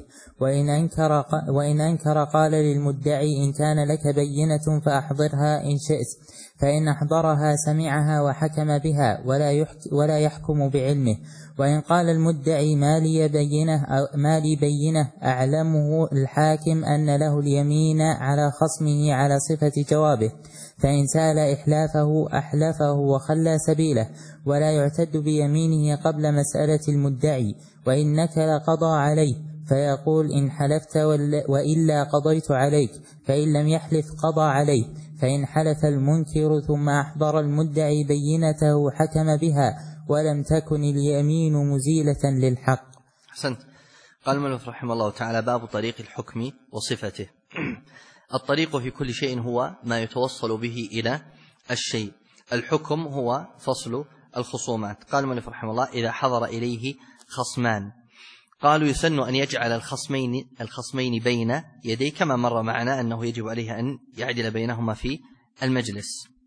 وإن أنكر قال للمدعي: إن كان لك بينة فأحضرها إن شئت، فإن أحضرها سمعها وحكم بها ولا يحكم بعلمه. وإن قال المدعي ما لي بينة أعلمه الحاكم أن له اليمين على خصمه على صفة جوابه، فإن سأل إحلافه أحلفه وخلى سبيله، ولا يعتد بيمينه قبل مسألة المدعي. وإن نكل قضى عليه، فيقول إن حلفت وإلا قضيت عليك، فإن لم يحلف قضى عليه. فإن حلف المنكر ثم أحضر المدعي بينته حكم بها، ولم تكن اليمين مزيلة للحق. أحسنت. قال المؤلف رحمه الله تعالى: باب طريق الحكم وصفته. الطريق في كل شيء هو ما يتوصل به إلى الشيء. الحكم هو فصل الخصومات. قال المؤلف رحمه الله: إذا حضر إليه خصمان، قالوا يسن أن يجعل الخصمين بين يديه، كما مر معنا أنه يجب عليه أن يعدل بينهما في المجلس.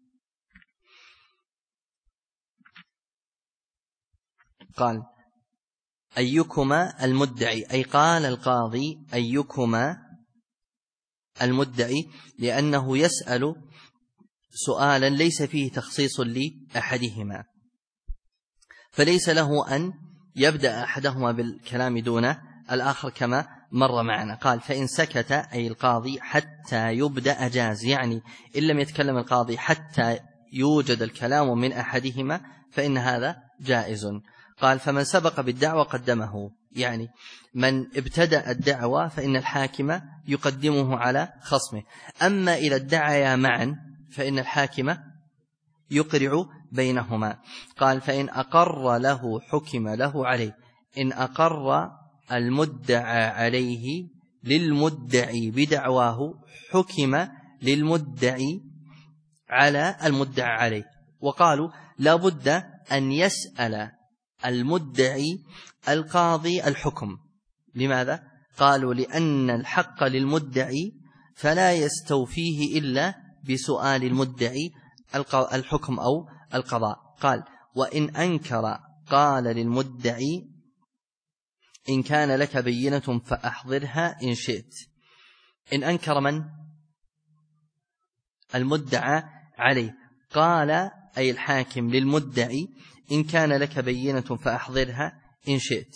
قال: أيكما المدعي، أي قال القاضي أيكما المدعي، لأنه يسأل سؤالا ليس فيه تخصيص لأحدهما، فليس له أن يبدأ أحدهما بالكلام دون الآخر كما مر معنا. قال: فإن سكت أي القاضي حتى يبدأ جاز، يعني إن لم يتكلم القاضي حتى يوجد الكلام من أحدهما فإن هذا جائز. قال: فمن سبق بالدعوة قدمه، يعني من ابتدأ الدعوة فإن الحاكم يقدمه على خصمه. أما إذا ادعيا معا فإن الحاكم يقرع بينهما. قال: فإن أقر له حكم له عليه. إن أقر المدعى عليه للمدعي بدعواه حكم للمدعي على المدعى عليه. وقالوا: لا بد أن يسأل المدعي القاضي الحكم. لماذا؟ قالوا: لأن الحق للمدعي فلا يستوفيه إلا بسؤال المدعي الحكم أو القضاء. قال: وإن أنكر قال للمدعي إن كان لك بينة فأحضرها إن شئت. إن أنكر من؟ المدعى عليه. قال أي الحاكم للمدعي إن كان لك بينة فأحضرها إن شئت.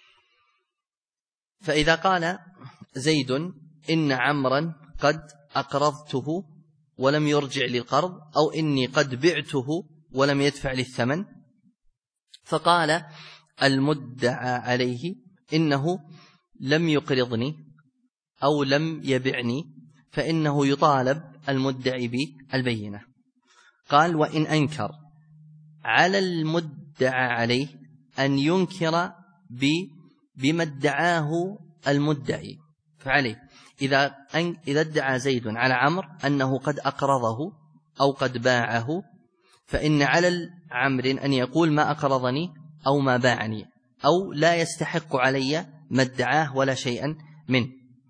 فإذا قال زيد إن عمرا قد أقرضته ولم يرجع للقرض، أو إني قد بعته ولم يدفع للثمن، فقال المدعى عليه إنه لم يقرضني أو لم يبعني، فإنه يطالب المدعي بالبينة. قال: وإن أنكر على المدعى عليه أن ينكر بما ادعاه المدعي، فعليه إذا ادعى زيد على عمرو أنه قد أقرضه أو قد باعه، فإن على عمرو أن يقول ما أقرضني أو ما باعني، أو لا يستحق علي ما ادعاه ولا شيئا منه.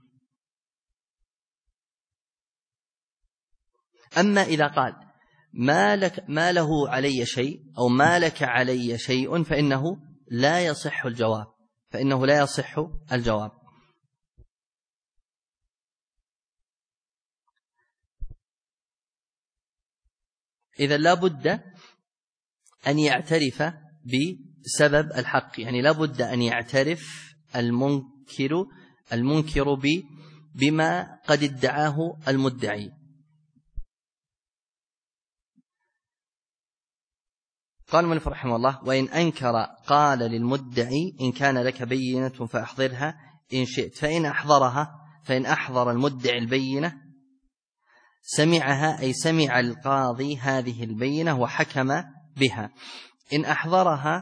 أما إذا قال ما له علي شيء أو ما لك علي شيء فإنه لا يصح الجواب. إذا لا بد أن يعترف بسبب الحق، يعني لا بد أن يعترف المنكر بما قد ادعاه المدعي. قال المؤلف رحمه الله: وإن أنكر قال للمدعي إن كان لك بينة فأحضرها إن شئت. فإن أحضر المدعي البينة سمعها، أي سمع القاضي هذه البينة وحكم بها. إن أحضرها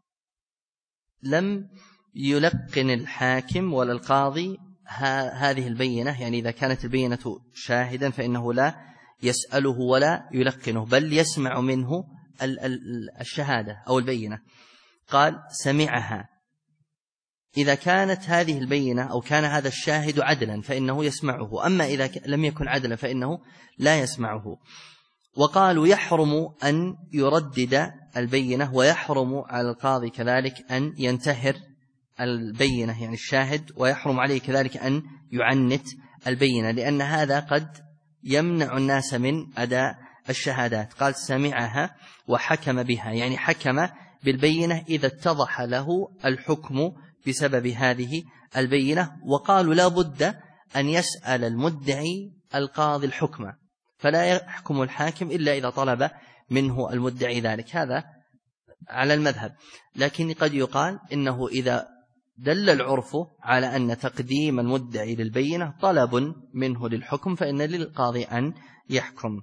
لم يلقن الحاكم ولا القاضي هذه البينة، يعني إذا كانت البينة شاهدا فإنه لا يسأله ولا يلقنه، بل يسمع منه الشهادة أو البينة. قال: سمعها. إذا كانت هذه البينة أو كان هذا الشاهد عدلا فإنه يسمعه، أما إذا لم يكن عدلا فإنه لا يسمعه. وقالوا: يحرم أن يردد البينة، ويحرم على القاضي كذلك أن ينتهر البينة يعني الشاهد، ويحرم عليه كذلك أن يعنت البينة، لأن هذا قد يمنع الناس من أداء الشهادات. قال سمعها وحكم بها، يعني حكم بالبينة إذا اتضح له الحكم بسبب هذه البينة. وقالوا لا بد أن يسأل المدعي القاضي الحكم، فلا يحكم الحاكم إلا إذا طلب منه المدعي ذلك، هذا على المذهب. لكن قد يقال إنه إذا دل العرف على أن تقديم المدعي للبينة طلب منه للحكم فإن للقاضي أن يحكم.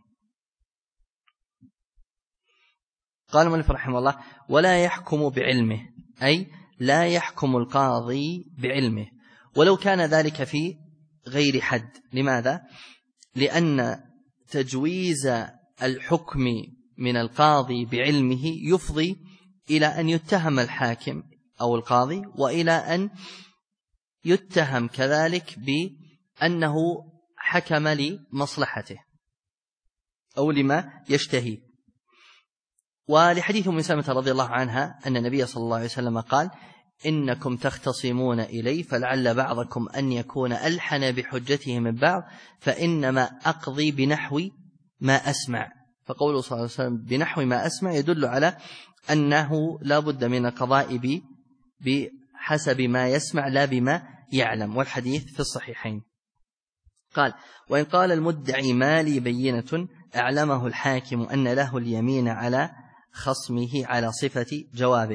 قال المؤلف رحمه الله: ولا يحكم بعلمه، أي لا يحكم القاضي بعلمه ولو كان ذلك في غير حد. لماذا؟ لأن تجويز الحكم من القاضي بعلمه يفضي إلى أن يتهم الحاكم أو القاضي، وإلى أن يتهم كذلك بأنه حكم لمصلحته أو لما يشتهي. ولحديث أم سلمة رضي الله عنها أن النبي صلى الله عليه وسلم قال: إنكم تختصمون إلي فلعل بعضكم أن يكون ألحن بحجته من بعض فإنما أقضي بنحو ما أسمع. فقوله صلى الله عليه وسلم بنحو ما أسمع يدل على أنه لا بد من القضاء بحسب ما يسمع لا بما يعلم، والحديث في الصحيحين. قال: وإن قال المدعي ما لي بينة أعلمه الحاكم أن له اليمين على خصمه على صفة جوابه.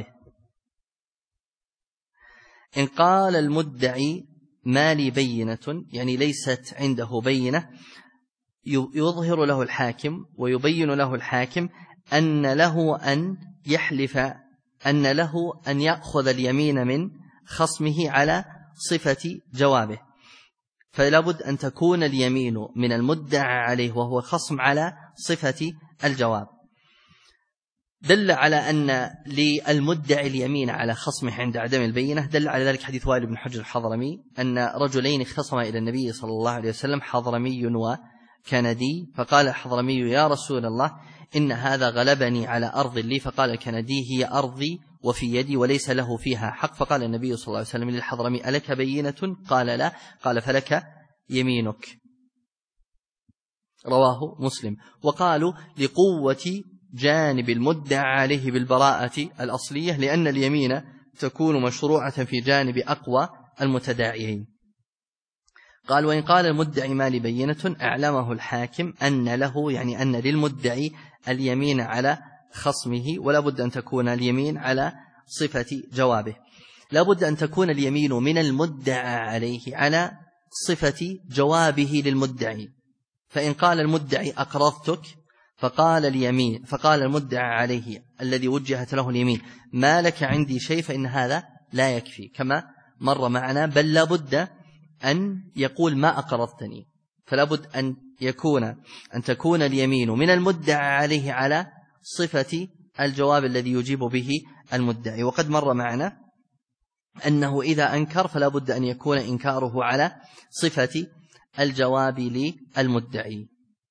إن قال المدعي ما لي بينة يعني ليست عنده بينة، يظهر له الحاكم ويبين له الحاكم أن له أن يحلف، أن له أن يأخذ اليمين من خصمه على صفة جوابه، فلا بد أن تكون اليمين من المدعى عليه وهو خصم على صفة الجواب. دل على أن للمدعي اليمين على خصمه عند عدم البينة، دل على ذلك حديث وائل بن حجر الحضرمي أن رجلين اختصما إلى النبي صلى الله عليه وسلم، حضرمي وكندي، فقال الحضرمي: يا رسول الله إن هذا غلبني على أرض لي، فقال الكندي: هي أرضي وفي يدي وليس له فيها حق. فقال النبي صلى الله عليه وسلم للحضرمي: ألك بينة؟ قال لا. قال: فلك يمينك. رواه مسلم. وقالوا لقوة جانب المدعى عليه بالبراءة الأصلية، لأن اليمين تكون مشروعة في جانب أقوى المتداعيين. قال: وإن قال المدعي ما لي بينة أعلمه الحاكم أن له، يعني أن للمدعي اليمين على خصمه، ولا بد أن تكون اليمين على صفة جوابه. لا بد أن تكون اليمين من المدعى عليه على صفة جوابه للمدعي. فإن قال المدعي أقرضتك، فقال المدعى عليه الذي وجهت له اليمين ما لك عندي شيء، فإن هذا لا يكفي كما مر معنا، بل لا بد أن يقول ما أقرضتني. فلا بد أن تكون اليمين من المدعى عليه على صفة الجواب الذي يجيب به المدعي. وقد مر معنا أنه إذا أنكر فلا بد أن يكون إنكاره على صفة الجواب للمدعي.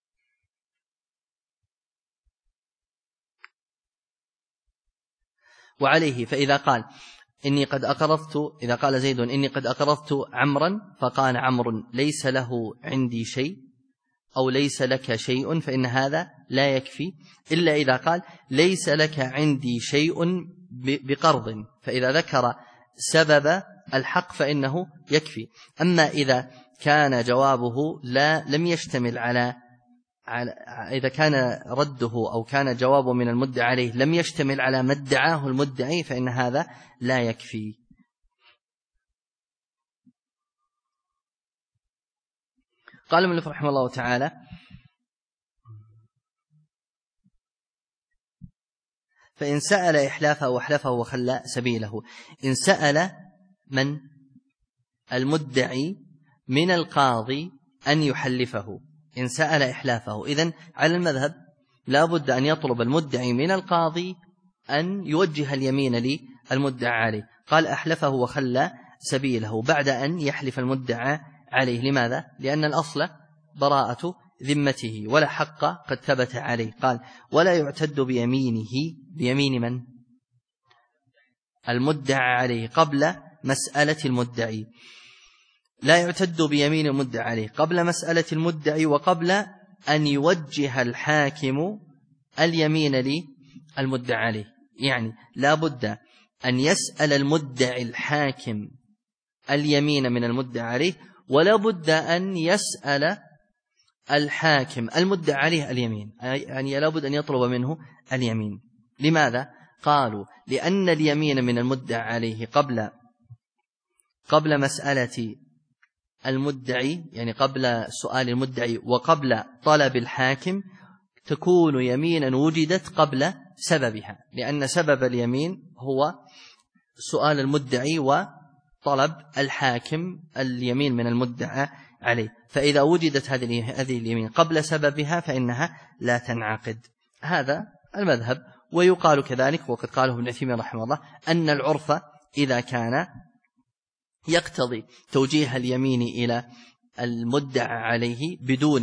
وعليه فإذا قال إذا قال زيد إني قد أقرضت عمرا، فقال عمرو ليس له عندي شيء أو ليس لك شيء، فإن هذا لا يكفي، إلا إذا قال ليس لك عندي شيء بقرض، فإذا ذكر سبب الحق فإنه يكفي. أما إذا كان جوابه لم يشتمل إذا كان رده أو كان جوابه من المدعى عليه لم يشتمل على ما ادعاه المدعي، فإن هذا لا يكفي. قال المؤلف رحمه الله تعالى: فإن سأل إحلافه وأحلفه وخلى سبيله. إن سأل من المدعي من القاضي أن يحلفه، إن سأل إحلافه، إذن على المذهب لا بد أن يطلب المدعي من القاضي أن يوجه اليمين للمدعى عليه. قال أحلفه وخلى سبيله بعد أن يحلف المدعى عليه. لماذا؟ لأن الأصل براءة ذمته ولا حق قد ثبت عليه. قال: ولا يعتد بيمينه، بيمين من؟ المدعى عليه قبل مسألة المدعي. لا يعتد بيمين المدعى عليه قبل مسألة المدعي وقبل أن يوجه الحاكم اليمين للمدعى عليه، يعني لا بد أن يسأل المدعي الحاكم اليمين من المدعى عليه، ولا بد أن يسأل الحاكم المدعى عليه اليمين، يعني لا بد أن يطلب منه اليمين. لماذا؟ قالوا لأن اليمين من المدعى عليه قبل مسألة المدعي، يعني قبل سؤال المدعي وقبل طلب الحاكم، تكون يمينا وجدت قبل سببها، لأن سبب اليمين هو سؤال المدعي وطلب الحاكم اليمين من المدعى عليه، فإذا وجدت هذه اليمين قبل سببها فإنها لا تنعقد. هذا المذهب. ويقال كذلك، وقد قاله ابن عثيمين رحمه الله، أن العرف إذا كان يقتضي توجيه اليمين إلى المدعى عليه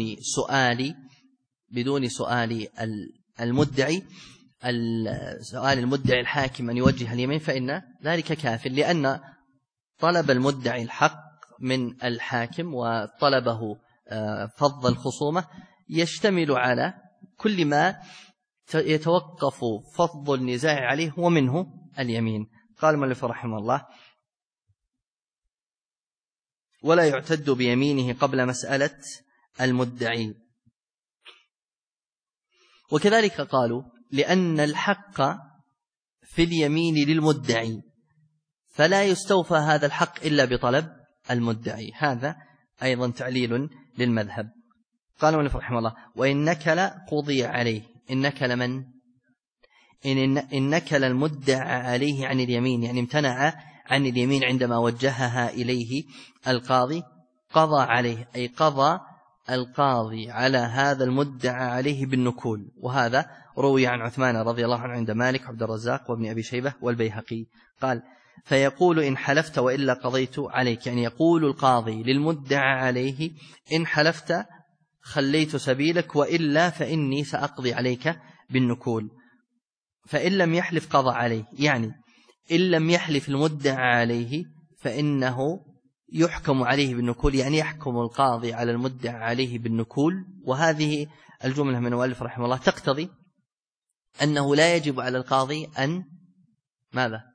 بدون سؤال المدعي، سؤال المدعي الحاكم أن يوجه اليمين، فإن ذلك كاف، لأن طلب المدعي الحق من الحاكم وطلبه فض الخصومة يشتمل على كل ما يتوقف فض النزاع عليه ومنه اليمين. قال المؤلف رحمه الله: ولا يعتد بيمينه قبل مسألة المدعي. وكذلك قالوا لأن الحق في اليمين للمدعي، فلا يستوفى هذا الحق إلا بطلب المدعي. هذا أيضا تعليل للمذهب. قال المؤلف رحمه الله: وإن نكل قضي عليه. إن نكل من؟ إن نكل المدعى عليه عن اليمين، يعني امتنع عن اليمين عندما وجهها إليه القاضي، قضى عليه، أي قضى القاضي على هذا المدعى عليه بالنكول. وهذا روي عن عثمان رضي الله عنه عند مالك وعبد الرزاق وابن أبي شيبة والبيهقي. قال: فيقول إن حلفت وإلا قضيت عليك، يعني يقول القاضي للمدعى عليه: إن حلفت خليت سبيلك، وإلا فإني سأقضي عليك بالنكول. فإن لم يحلف قضى عليه، يعني إن لم يحلف المدعى عليه فإنه يحكم عليه بالنكول، يعني يحكم القاضي على المدعى عليه بالنكول. وهذه الجملة من المؤلف رحمه الله تقتضي أنه لا يجب على القاضي أن ماذا؟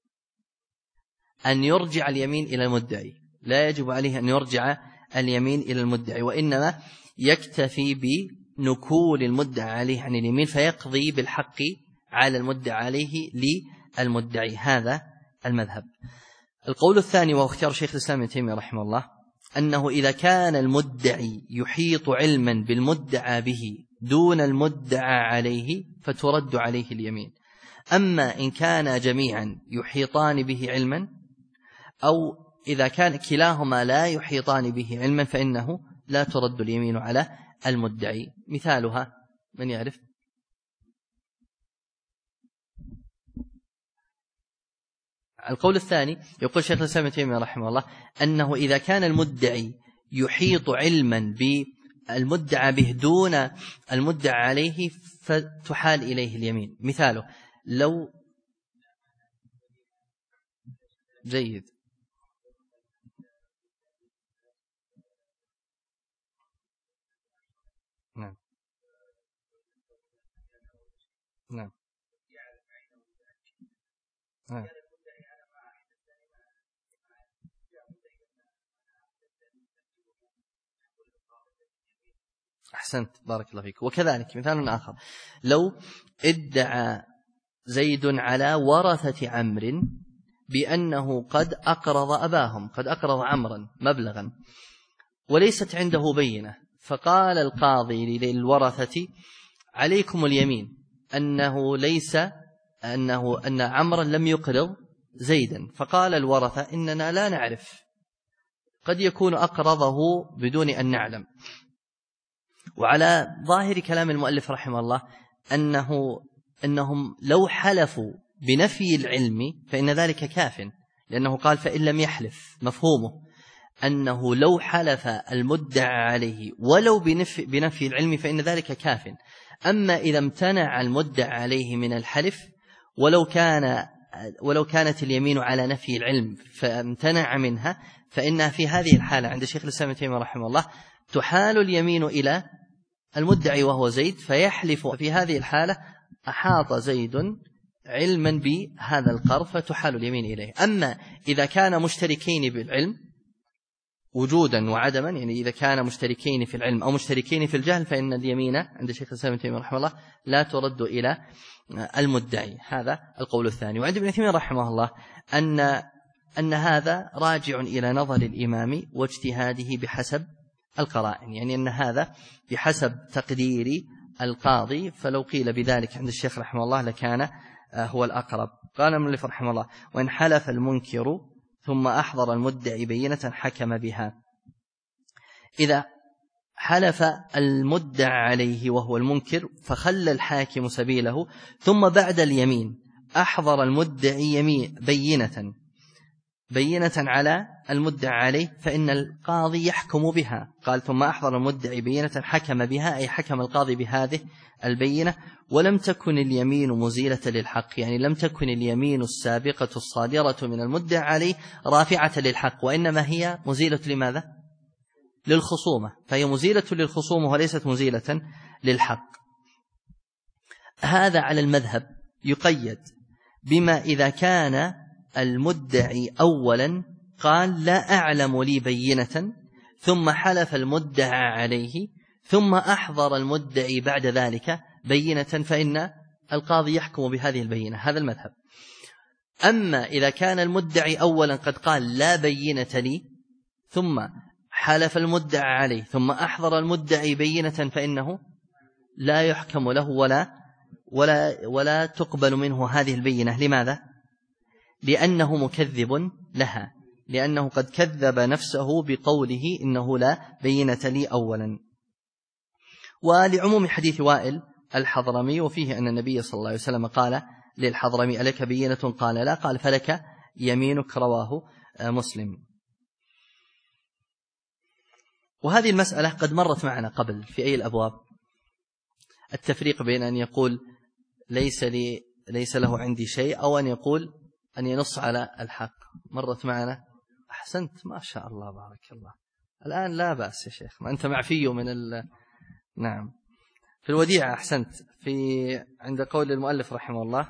أن يرجع اليمين إلى المدعي، لا يجب عليه أن يرجع اليمين إلى المدعي، وإنما يكتفي بنكول المدعى عليه عن اليمين، فيقضي بالحق على المدعى عليه للمدعي. هذا المذهب. القول الثاني، وهو اختيار شيخ الإسلام ابن تيمية رحمه الله، أنه إذا كان المدعي يحيط علما بالمدعى به دون المدعى عليه فترد عليه اليمين. أما إن كان جميعا يحيطان به علما، أو إذا كان كلاهما لا يحيطان به علما، فإنه لا ترد اليمين على المدعي. مثالها من يعرف؟ القول الثاني يقول شيخ الإسلام ابن تيمية رحمه الله أنه إذا كان المدعي يحيط علما بالمدعى به دون المدعى عليه فتحال إليه اليمين. مثاله لو جيد نعم نعم نعم أحسنت بارك الله فيك. وكذلك مثال آخر، لو ادعى زيد على ورثة عمرو بأنه قد أقرض أباهم، قد أقرض عمرا مبلغا وليست عنده بينة، فقال القاضي للورثة: عليكم اليمين أن عمرا لم يقرض زيدا. فقال الورثة: إننا لا نعرف، قد يكون أقرضه بدون أن نعلم. وعلى ظاهر كلام المؤلف رحمه الله أنهم لو حلفوا بنفي العلم فإن ذلك كاف، لأنه قال: فإن لم يحلف، مفهومه أنه لو حلف المدعى عليه ولو بنفي العلم فإن ذلك كاف. أما إذا امتنع المدعى عليه من الحلف ولو كانت اليمين على نفي العلم فامتنع منها، فإنها في هذه الحالة عند شيخ الإسلام ابن تيمية رحمه الله تحال اليمين إلى المدعي وهو زيد فيحلف. في هذه الحالة أحاط زيد علما بهذا القرض فتحال اليمين إليه. أما إذا كان مشتركين بالعلم وجودا وعدما، يعني إذا كان مشتركين في العلم أو مشتركين في الجهل، فإن اليمين عند الشيخ الإسلام ابن تيمية رحمه الله لا ترد إلى المدعي. هذا القول الثاني. وعند ابن تيمية رحمه الله أن هذا راجع إلى نظر الإمام واجتهاده بحسب القرائن، يعني أن هذا بحسب تقدير القاضي. فلو قيل بذلك عند الشيخ رحمه الله لكان هو الأقرب. قال المؤلف رحمه الله: وإن حلف المنكر ثم أحضر المدعي بينة حكم بها. إذا حلف المدعى عليه وهو المنكر فخلى الحاكم سبيله، ثم بعد اليمين أحضر المدعي بينة على المدعى عليه، فإن القاضي يحكم بها. قال: ثم أحضر المدعي بينة حكم بها، أي حكم القاضي بهذه البينة. ولم تكن اليمين مزيلة للحق، يعني لم تكن اليمين السابقة الصادرة من المدعى عليه رافعة للحق، وإنما هي مزيلة لماذا؟ للخصومة، فهي مزيلة للخصومة وليست مزيلة للحق. هذا على المذهب يقيد بما إذا كان المدعي أولا قال: لا أعلم لي بينة، ثم حلف المدعى عليه، ثم أحضر المدعي بعد ذلك بينة، فإن القاضي يحكم بهذه البينة. هذا المذهب. أما إذا كان المدعي أولا قد قال: لا بينة لي، ثم حلف المدعى عليه، ثم أحضر المدعي بينة، فإنه لا يحكم له ولا تقبل منه هذه البينة. لماذا؟ لأنه مكذب لها، لأنه قد كذب نفسه بقوله إنه لا بينة لي أولا. ولعموم حديث وائل الحضرمي، وفيه أن النبي صلى الله عليه وسلم قال للحضرمي: ألك بينة؟ قال: لا. قال: فلك يمينك. رواه مسلم. وهذه المسألة قد مرت معنا قبل في أي الأبواب، التفريق بين أن يقول ليس له عندي شيء، أو أن يقول أن ينص على الحق. مرت معنا. أحسنت، ما شاء الله، بارك الله. الآن لا بأس يا شيخ، ما أنت معفي من نعم. في الوديعة أحسنت. عند قول المؤلف رحمه الله: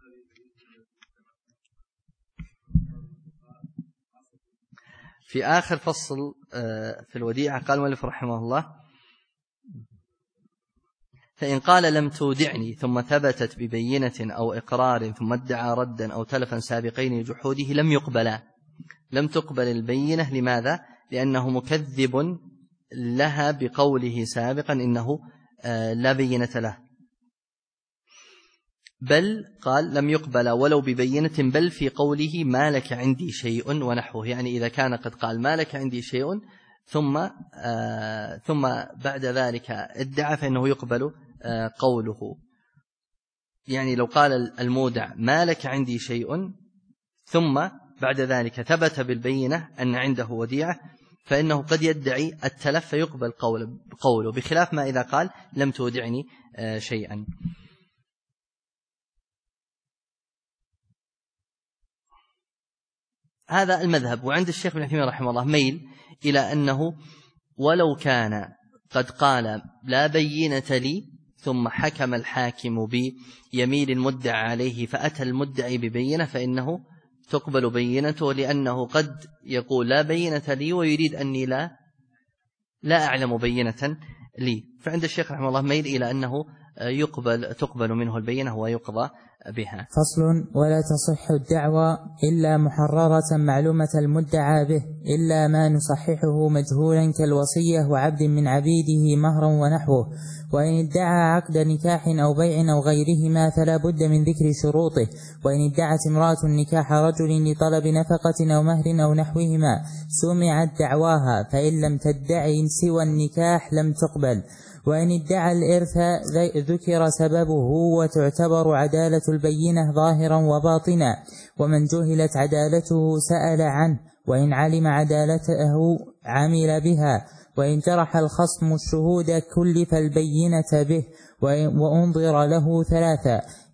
في آخر فصل في الوديعة قال المؤلف رحمه الله: فإن قال: لم تودعني، ثم ثبتت ببينة أو إقرار، ثم ادعى ردا أو تلفا سابقين لجحوده، لم تقبل البينة. لماذا؟ لأنه مكذب لها بقوله سابقا إنه لا بينة له. بل قال: لم يقبل ولو ببينة، بل في قوله: ما لك عندي شيء ونحوه. يعني إذا كان قد قال: ما لك عندي شيء، ثم بعد ذلك ادعى، فإنه يقبل قوله. يعني لو قال المودع: ما لك عندي شيء، ثم بعد ذلك ثبت بالبينة أن عنده وديعة، فإنه قد يدعي التلف فيقبل قوله، بخلاف ما إذا قال: لم تودعني شيئا. هذا المذهب. وعند الشيخ ابن تيمية رحمه الله ميل إلى أنه ولو كان قد قال: لا بينة لي، ثم حكم الحاكم بيمين المدعى عليه فأتى المدعي ببينة، فإنه تقبل بينته، لأنه قد يقول: لا بينة لي، ويريد أني لا أعلم بينة لي. فعند الشيخ رحمه الله ميل إلى أنه تقبل منه البينة ويقضى بها. فصل: ولا تصح الدعوى إلا محررة معلومة المدعى به، إلا ما نصححه مجهولا كالوصية وعبد من عبيده مهرا ونحوه. وإن ادعى عقد نكاح أو بيع أو غيرهما فلا بد من ذكر شروطه. وإن ادعت امرأة نكاح رجل لطلب نفقة أو مهر أو نحوهما سمعت دعواها، فإن لم تدعي سوى النكاح لم تقبل. وإن ادعى الإرث ذكر سببه، وتعتبر عدالة البينة ظاهرا وباطنا، ومن جهلت عدالته سأل عنه، وإن علم عدالته عمل بها. وإن جرح الخصم الشهود كلف البينة به، وأنظر له ثلاثة: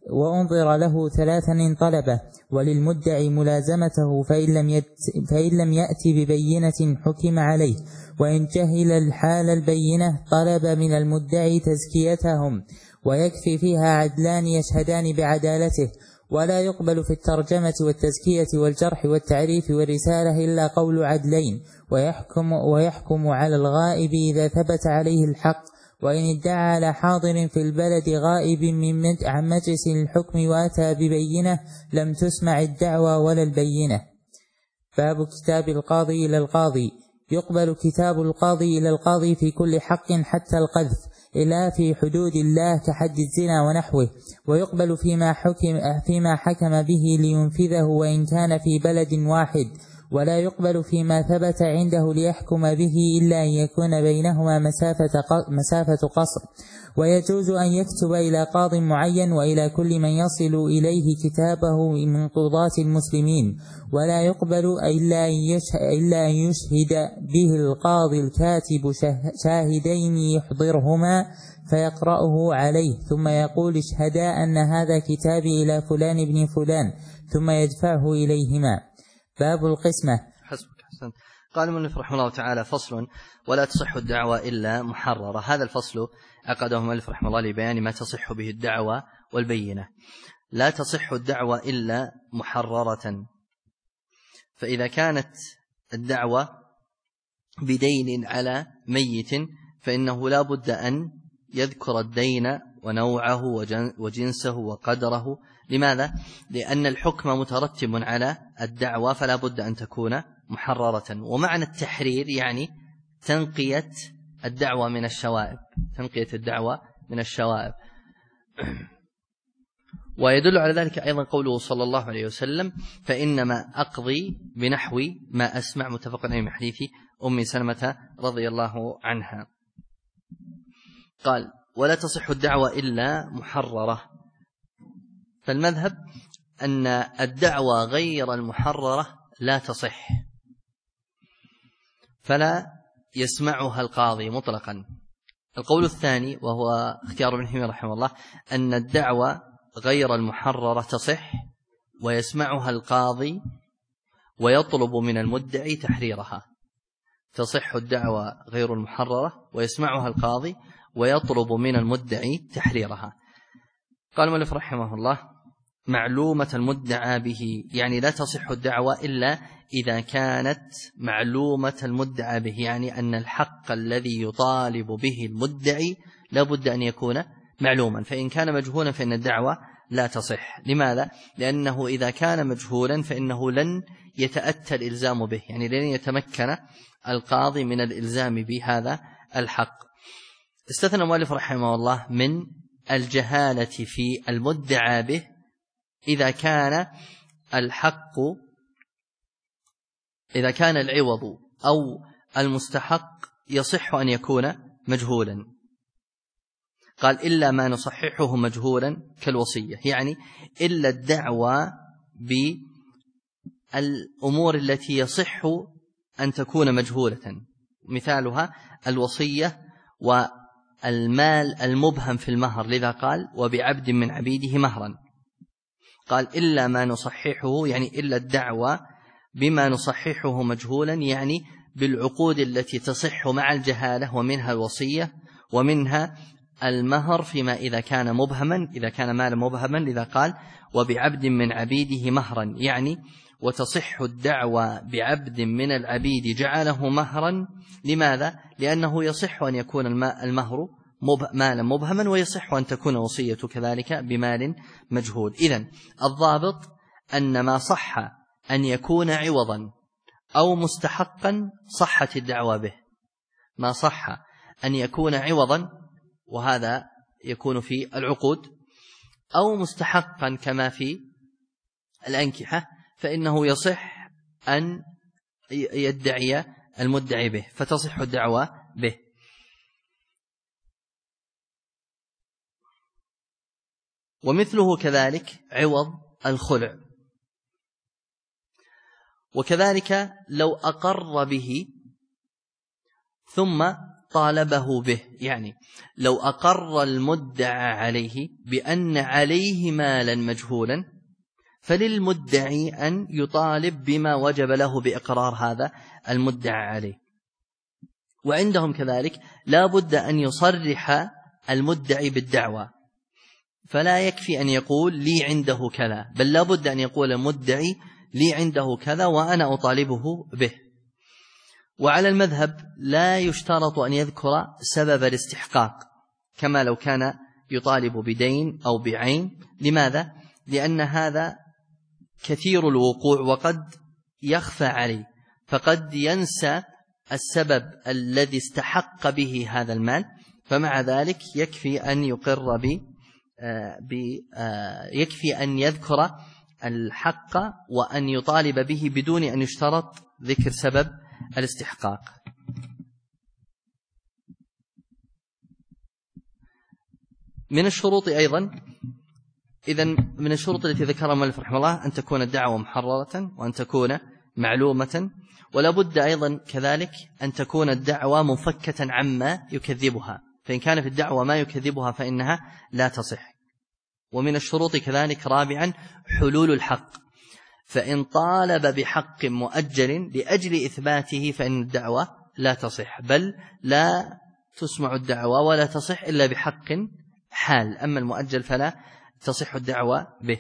وأنظر له 3 إن طلبه، وللمدعي ملازمته فإن لم يأتي ببينة حكم عليه، وإن جهل الحال البينة طلب من المدعي تزكيتهم، ويكفي فيها عدلان يشهدان بعدالته، ولا يقبل في الترجمة والتزكية والجرح والتعريف والرسالة إلا قول عدلين، ويحكم على الغائب إذا ثبت عليه الحق، وإن ادعى على حاضر في البلد غائب عن مجلس الحكم وأتى ببينة لم تسمع الدعوى ولا البينة. باب كتاب القاضي إلى القاضي. يقبل كتاب القاضي إلى القاضي في كل حق حتى القذف، إلا في حدود الله كحد الزنا ونحوه، ويقبل فيما حكم به لينفذه وإن كان في بلد واحد، ولا يقبل فيما ثبت عنده ليحكم به إلا أن يكون بينهما مسافة قصر. ويجوز أن يكتب إلى قاض معين وإلى كل من يصل إليه كتابه من قضاة المسلمين، ولا يقبل إلا أن يشهد به القاضي الكاتب شاهدين يحضرهما فيقرأه عليه، ثم يقول اشهدا أن هذا كتابي إلى فلان ابن فلان، ثم يدفعه إليهما. باب القسمة. حسبك حسن. قال المؤلف رحمه الله تعالى: فصل: ولا تصح الدعوة إلا محررة. هذا الفصل عقده المؤلف رحمه الله لبيان ما تصح به الدعوة والبينة. لا تصح الدعوة إلا محررة، فإذا كانت الدعوة بدين على ميت فإنه لا بد أن يذكر الدين ونوعه وجنسه وقدره. لماذا؟ لأن الحكم مترتب على الدعوة، فلا بد أن تكون محررة. ومعنى التحرير يعني تنقية الدعوة من الشوائب، تنقية الدعوة من الشوائب. ويدل على ذلك أيضا قوله صلى الله عليه وسلم: فإنما أقضي بنحو ما أسمع، متفق عليه من حديث أم سلمة رضي الله عنها. قال: ولا تصح الدعوة إلا محررة. فالمذهب أن الدعوة غير المحررة لا تصح، فلا يسمعها القاضي مطلقا. القول الثاني وهو اختيار ابن تيمية رحمه الله أن الدعوة غير المحررة تصح ويسمعها القاضي ويطلب من المدعي تحريرها. تصح الدعوة غير المحررة ويسمعها القاضي ويطلب من المدعي تحريرها. قال المؤلف رحمه الله: معلومة المدعى به، يعني لا تصح الدعوة إلا إذا كانت معلومة المدعى به، يعني أن الحق الذي يطالب به المدعي لا بد أن يكون معلوما. فإن كان مجهولا فإن الدعوة لا تصح. لماذا؟ لأنه إذا كان مجهولا فإنه لن يتأتى الإلزام به، يعني لن يتمكن القاضي من الإلزام بهذا الحق. استثنى المؤلف رحمه الله من الجهالة في المدعى به إذا كان الحق، إذا كان العوض أو المستحق يصح أن يكون مجهولا. قال: إلا ما نصححه مجهولا كالوصية، يعني إلا الدعوى بالأمور التي يصح أن تكون مجهولة، مثالها الوصية والمال المبهم في المهر، لذا قال: وبعبد من عبيده مهرا. قال: إلا ما نصححه، يعني إلا الدعوى بما نصححه مجهولا، يعني بالعقود التي تصح مع الجهالة، ومنها الوصية ومنها المهر فيما إذا كان مبهما، إذا كان مالا مبهما، لذا قال: وبعبد من عبيده مهرا، يعني وتصح الدعوى بعبد من العبيد جعله مهرا. لماذا؟ لأنه يصح أن يكون المهر مالا مبهما، ويصح أن تكون وصية كذلك بمال مجهول. إذن الضابط أن ما صح أن يكون عوضا أو مستحقا صحت الدعوى به. ما صح أن يكون عوضا، وهذا يكون في العقود، أو مستحقا كما في الأنكحة، فإنه يصح أن يدعي المدعي به، فتصح الدعوى به. ومثله كذلك عوض الخلع. وكذلك لو أقر به ثم طالبه به، يعني لو أقر المدعى عليه بأن عليه مالا مجهولا فللمدعي أن يطالب بما وجب له بإقرار هذا المدعى عليه. وعندهم كذلك لا بد أن يصرح المدعي بالدعوى، فلا يكفي أن يقول لي عنده كذا، بل لا بد أن يقول المدعي لي عنده كذا وأنا أطالبه به. وعلى المذهب لا يشترط أن يذكر سبب الاستحقاق كما لو كان يطالب بدين أو بعين. لماذا؟ لأن هذا كثير الوقوع وقد يخفى عليه، فقد ينسى السبب الذي استحق به هذا المال، فمع ذلك يكفي أن يقر يكفي أن يذكر الحق وأن يطالب به بدون أن يشترط ذكر سبب الاستحقاق. من الشروط أيضا، إذن من الشروط التي ذكرها المؤلف رحمه الله أن تكون الدعوة محررة وأن تكون معلومة، ولا بد أيضا كذلك أن تكون الدعوة مفكة عما يكذبها، فإن كان في الدعوة ما يكذبها فإنها لا تصح. ومن الشروط كذلك رابعا حلول الحق، فإن طالب بحق مؤجل لأجل إثباته فإن الدعوة لا تصح، بل لا تسمع الدعوة ولا تصح إلا بحق حال، أما المؤجل فلا تصح الدعوة به.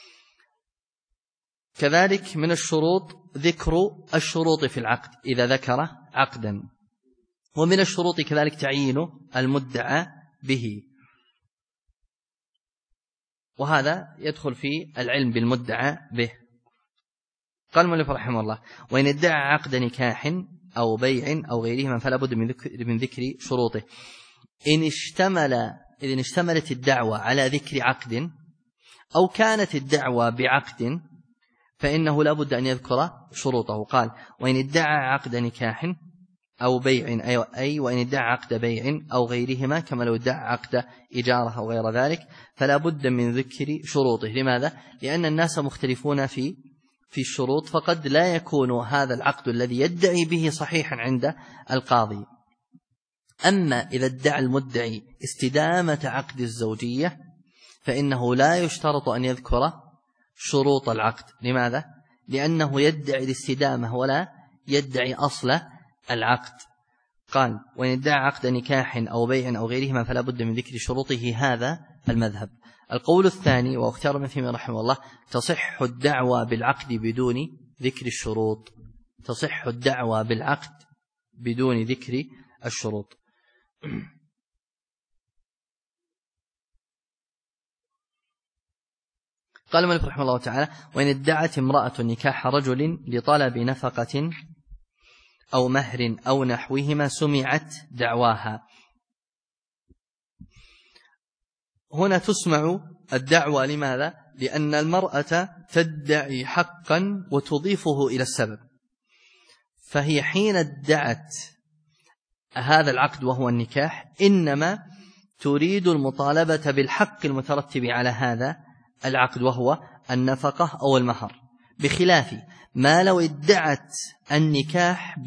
كذلك من الشروط ذكر الشروط في العقد إذا ذكر عقدا، ومن الشروط كذلك تعيين المدعى به، وهذا يدخل في العلم بالمدعى به. قال المؤلف رحمه الله: وإن ادعى عقد نكاح أو بيع أو غيرهما فلا بد من ذكر شروطه. إذن اشتملت الدعوة على ذكر عقد أو كانت الدعوة بعقد فإنه لا بد أن يذكر شروطه. قال: وإن ادعى عقد نكاح أو بيع، أي وإن ادعى عقد بيع أو غيرهما كما لو ادعى عقد إجارة أو غير ذلك فلا بد من ذكر شروطه. لماذا؟ لأن الناس مختلفون في الشروط، فقد لا يكون هذا العقد الذي يدعي به صحيحا عند القاضي. أما إذا ادعى المدعي استدامة عقد الزوجية فإنه لا يشترط أن يذكر شروط العقد. لماذا؟ لأنه يدعي الاستدامة ولا يدعي أصل العقد. قال: وإن ادعى عقد نكاح أو بيع أو غيرهما فلا بد من ذكر شروطه. هذا المذهب. القول الثاني واختار ابن تيمية رحمه الله: تصح الدعوى بالعقد بدون ذكر الشروط. تصح الدعوى بالعقد بدون ذكر الشروط. قال المؤلف رحمه الله تعالى: وإن ادعت امرأة نكاح رجل لطلب نفقة أو مهر أو نحوهما سمعت دعواها. هنا تسمع الدعوى. لماذا؟ لأن المرأة تدعي حقا وتضيفه إلى السبب، فهي حين ادعت هذا العقد وهو النكاح إنما تريد المطالبة بالحق المترتب على هذا العقد وهو النفقة أو المهر، بخلاف ما لو ادعت النكاح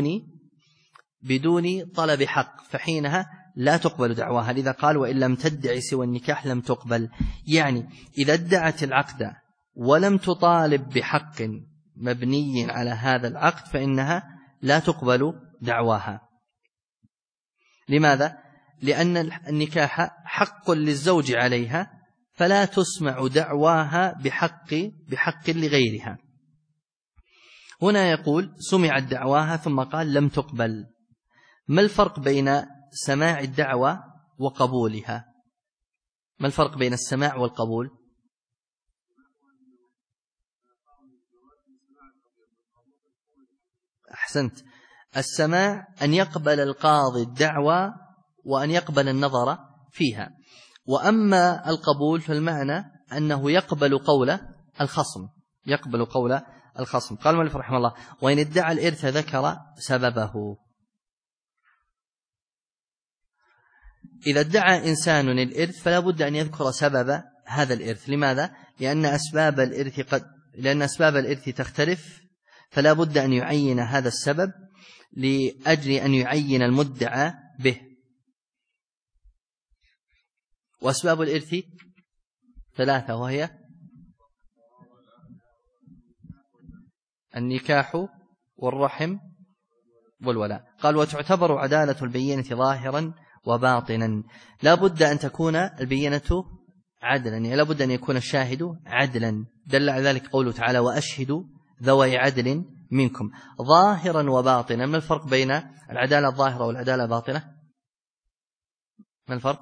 بدون طلب حق فحينها لا تقبل دعواها. لذا قال: وإن لم تدعي سوى النكاح لم تقبل. يعني إذا ادعت العقد ولم تطالب بحق مبني على هذا العقد فإنها لا تقبل دعواها. لماذا؟ لأن النكاح حق للزوج عليها فلا تسمع دعواها بحق لغيرها. هنا يقول: سمعت دعواها، ثم قال: لم تقبل. ما الفرق بين سماع الدعوة وقبولها؟ ما الفرق بين السماع والقبول؟ أحسنت. السماع أن يقبل القاضي الدعوة وأن يقبل النظر فيها، وأما القبول فالمعنى أنه يقبل قول الخصم. قال المؤلف رحمه الله: وإن ادعى الإرث ذكر سببه. إذا ادعى إنسان الإرث فلا بد أن يذكر سبب هذا الإرث. لماذا؟ لأن أسباب الإرث تختلف، فلا بد أن يعين هذا السبب لأجل أن يعين المدعى به. وأسباب الإرث 3 وهي النكاح والرحم والولاء. قال وتعتبر عدالة البينة ظاهرا وباطنا. لا بد أن تكون البينة عدلا، يعني لا بد أن يكون الشاهد عدلا. دل على ذلك قوله تعالى وأشهدوا ذوي عدل منكم. ظاهرا وباطنا، ما الفرق بين العدالة الظاهرة والعدالة الباطنة؟ ما الفرق؟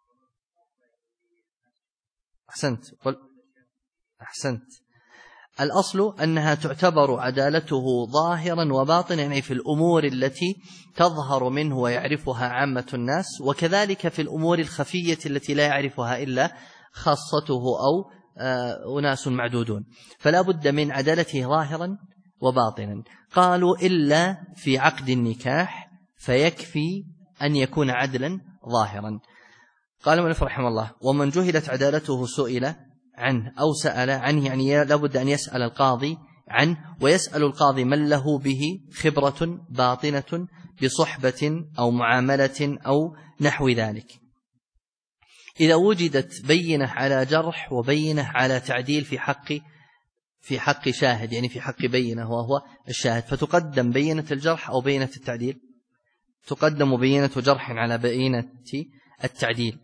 أحسنت. الأصل أنها تعتبر عدالته ظاهرا وباطنا، يعني في الأمور التي تظهر منه ويعرفها عامة الناس، وكذلك في الأمور الخفية التي لا يعرفها إلا خاصته أو أناس معدودون. فلا بد من عدالته ظاهرا وباطنا. قالوا إلا في عقد النكاح فيكفي أن يكون عدلا ظاهرا. قال المؤلف رحمه الله ومن جهلت عدالته سئل عنه أو سأل عنه، يعني لابد أن يسأل القاضي عنه، ويسأل القاضي من له به خبرة باطنة بصحبة أو معاملة أو نحو ذلك. إذا وجدت بينة على جرح وبينة على تعديل في حق شاهد، يعني في حق بينة وهو الشاهد، فتقدم بينة الجرح أو بينة التعديل؟ تقدم بينة جرح على بينة التعديل.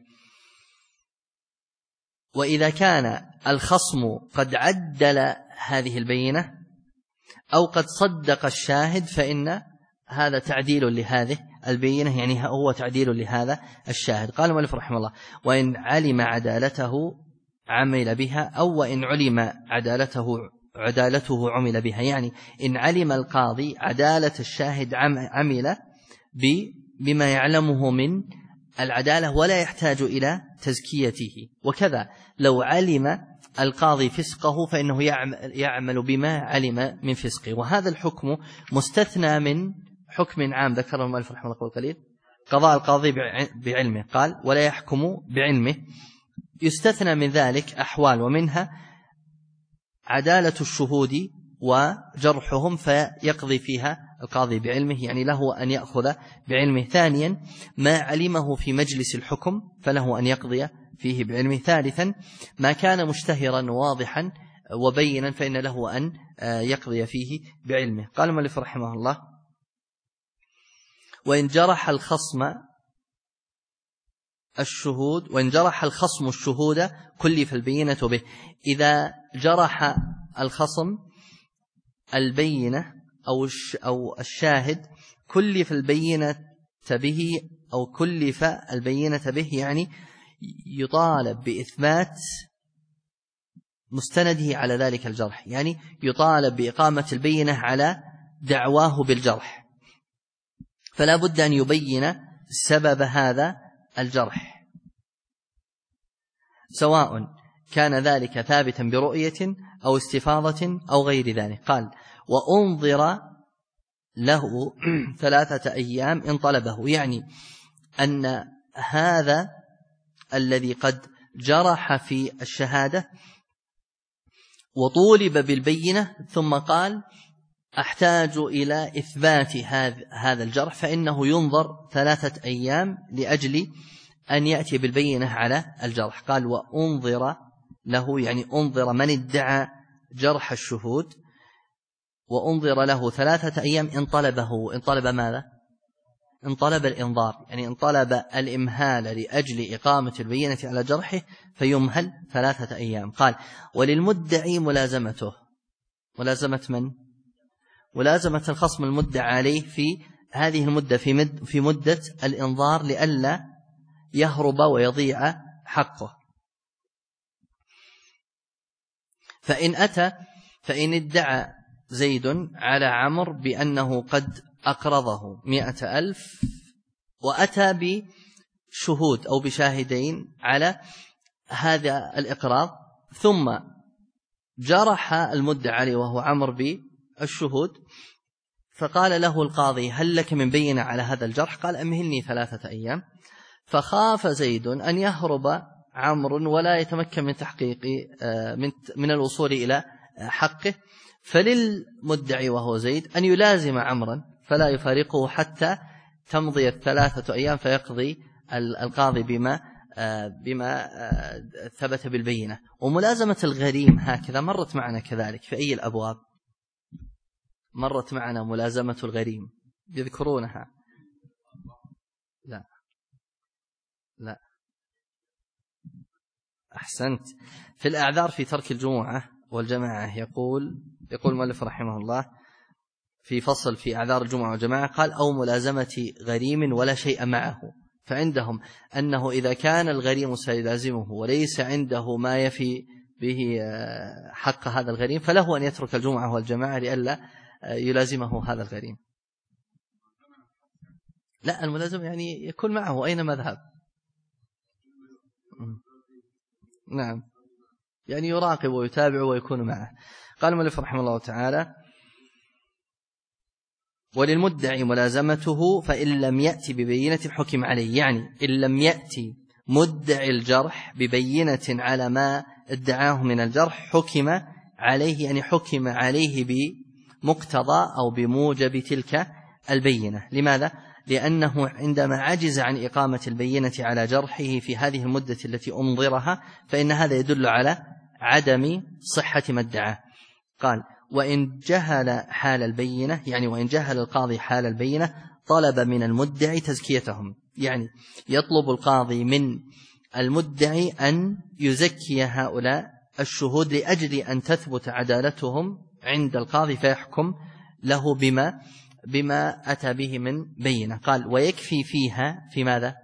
وإذا كان الخصم قد عدل هذه البينة أو قد صدق الشاهد فإن هذا تعديل لهذه البينة، يعني هو تعديل لهذا الشاهد. قال المؤلف رحمه الله وإن علم عدالته عمل بها، أو وإن علم عدالته عمل بها، يعني إن علم القاضي عدالة الشاهد عمل بما يعلمه من العدالة ولا يحتاج إلى تزكيته. وكذا لو علم القاضي فسقه فإنه يعمل بما علم من فسقه. وهذا الحكم مستثنى من حكم عام ذكره المؤلف رحمه الله قليل، قضاء القاضي بعلمه. قال ولا يحكم بعلمه، يستثنى من ذلك أحوال، ومنها عدالة الشهود وجرحهم فيقضي فيها القاضي بعلمه، يعني له أن يأخذ بعلمه. ثانيا ما علمه في مجلس الحكم فله أن يقضي فيه بعلمه. ثالثا ما كان مشتهرا واضحا وبينا فإن له أن يقضي فيه بعلمه. قال المؤلف رحمه الله وإن جرح الخصم الشهود كلف البينة به. إذا جرح الخصم البينة أو الشاهد كلف البينة به، أو كلف البينة به يعني يطالب بإثبات مستنده على ذلك الجرح، يعني يطالب بإقامة البينة على دعواه بالجرح، فلا بد أن يبين سبب هذا الجرح، سواء كان ذلك ثابتا برؤية أو استفاضة أو غير ذلك. قال وأنظر له 3 أيام إن طلبه، يعني أن هذا الذي قد جرح في الشهادة وطولب بالبينة ثم قال أحتاج إلى إثبات هذا الجرح، فإنه ينظر 3 أيام لأجل أن يأتي بالبينة على الجرح. قال وأنظر له، يعني أنظر من ادعى جرح الشهود، وأنظر له 3 أيام إن طلبه. إن طلب ماذا؟ إن طلب الإنظار، يعني إن طلب الإمهال لأجل إقامة البينة على جرحه فيمهل 3 أيام. قال وللمدعي ملازمته. ملازمة من؟ ملازمة الخصم المدعى عليه في هذه المدة، في مدة الإنظار، لئلا يهرب ويضيع حقه. فإن ادعى زيد على عمر بأنه قد أقرضه 100,000 وأتى بشهود أو بشاهدين على هذا الإقراض، ثم جرح المدعى عليه وهو عمر بالشهود، فقال له القاضي هل لك من بينة على هذا الجرح؟ قال أمهلني 3 أيام. فخاف زيد أن يهرب عمر ولا يتمكن من تحقيق من الوصول إلى حقه، فللمدعي وهو زيد أن يلازم عمرا فلا يفارقه حتى تمضي 3 أيام فيقضي القاضي بما ثبت بالبينة. وملازمة الغريم هكذا مرت معنا كذلك في أي الأبواب؟ مرت معنا ملازمة الغريم، يذكرونها؟ لا أحسنت. في الأعذار في ترك الجمعة والجماعة يقول المؤلف رحمه الله في فصل في أعذار الجمعة والجماعة قال: أو ملازمة غريم ولا شيء معه. فعندهم أنه إذا كان الغريم سيلازمه وليس عنده ما يفي به حق هذا الغريم فله أن يترك الجمعة والجماعة لئلا يلازمه هذا الغريم. لا، الملازم يعني يكون معه أينما ذهب. نعم، يعني يراقب ويتابع ويكون معه. قال المؤلف رحمه الله تعالى: وللمدعي ملازمته فإن لم يأتي ببينة حكم عليه. يعني إن لم يأتي مدعي الجرح ببينة على ما ادعاه من الجرح حكم عليه، يعني حكم عليه بمقتضى أو بموجب تلك البينة. لماذا؟ لأنه عندما عجز عن إقامة البينة على جرحه في هذه المدة التي أنظرها فإن هذا يدل على عدم صحة ما ادعاه. قال: وإن جهل حال البينة، يعني وإن جهل القاضي حال البينة طلب من المدعي تزكيتهم. يعني يطلب القاضي من المدعي أن يزكي هؤلاء الشهود لأجل أن تثبت عدالتهم عند القاضي فيحكم له بما أتى به من بينة. قال: ويكفي فيها في ماذا؟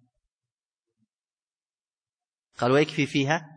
قال: ويكفي فيها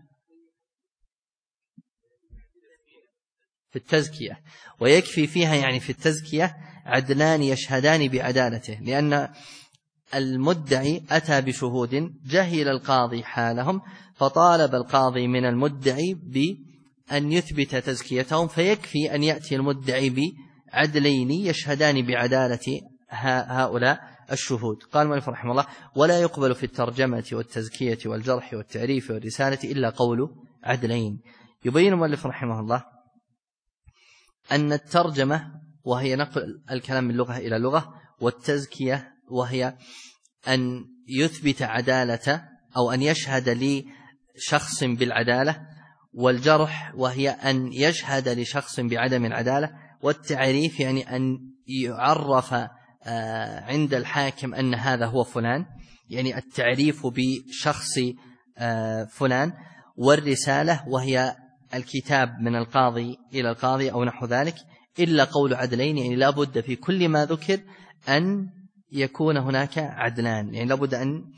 في التزكية. ويكفي فيها يعني في التزكية عدلان يشهدان بعدالته، لأن المدعي أتى بشهود جهل القاضي حالهم فطالب القاضي من المدعي بأن يثبت تزكيتهم، فيكفي أن يأتي المدعي بعدلين يشهدان بعدالة هؤلاء الشهود. قال المؤلف رحمه الله: ولا يقبل في الترجمة والتزكية والجرح والتعريف والرسالة إلا قول عدلين. يبين المؤلف رحمه الله أن الترجمة وهي نقل الكلام من لغة إلى لغة، والتزكية وهي أن يثبت عدالة أو أن يشهد لشخص بالعدالة، والجرح وهي أن يشهد لشخص بعدم العدالة، والتعريف يعني أن يعرف عند الحاكم أن هذا هو فلان، يعني التعريف بشخص فلان، والرسالة وهي الكتاب من القاضي إلى القاضي أو نحو ذلك، إلا قول عدلين، يعني لا بد في كل ما ذكر أن يكون هناك عدلان، يعني لا بد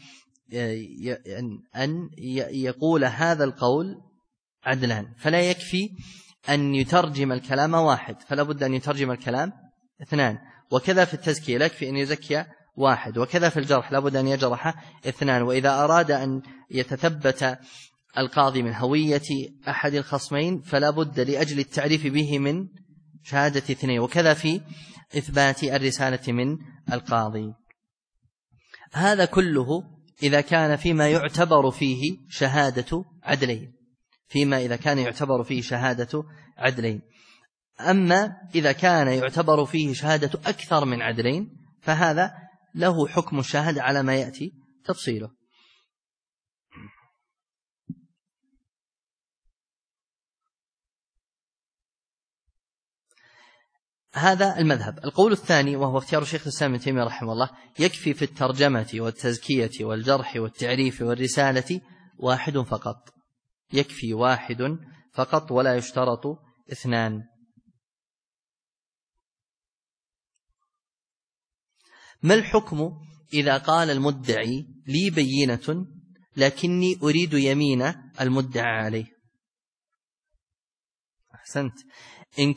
أن يقول هذا القول عدلان، فلا يكفي أن يترجم الكلام واحد، فلا بد أن يترجم الكلام 2. وكذا في التزكية لا يكفي أن يزكي 1، وكذا في الجرح لا بد أن يجرح 2. وإذا أراد أن يتثبت القاضي من هوية أحد الخصمين فلا بد لأجل التعريف به من شهادة 2، وكذا في إثبات الرسالة من القاضي. هذا كله إذا كان فيما يعتبر فيه شهادة عدلين، إذا كان يعتبر فيه شهادة عدلين. أما إذا كان يعتبر فيه شهادة أكثر من عدلين فهذا له حكم الشهادة على ما يأتي تفصيله. هذا المذهب. القول الثاني وهو اختيار شيخ الإسلام ابن تيمية رحمه الله: يكفي في الترجمة والتزكية والجرح والتعريف والرسالة 1 فقط. يكفي 1 فقط ولا يشترط 2. ما الحكم إذا قال المدعي لي بينة لكني أريد يمين المدعى عليه؟ أحسنت. إن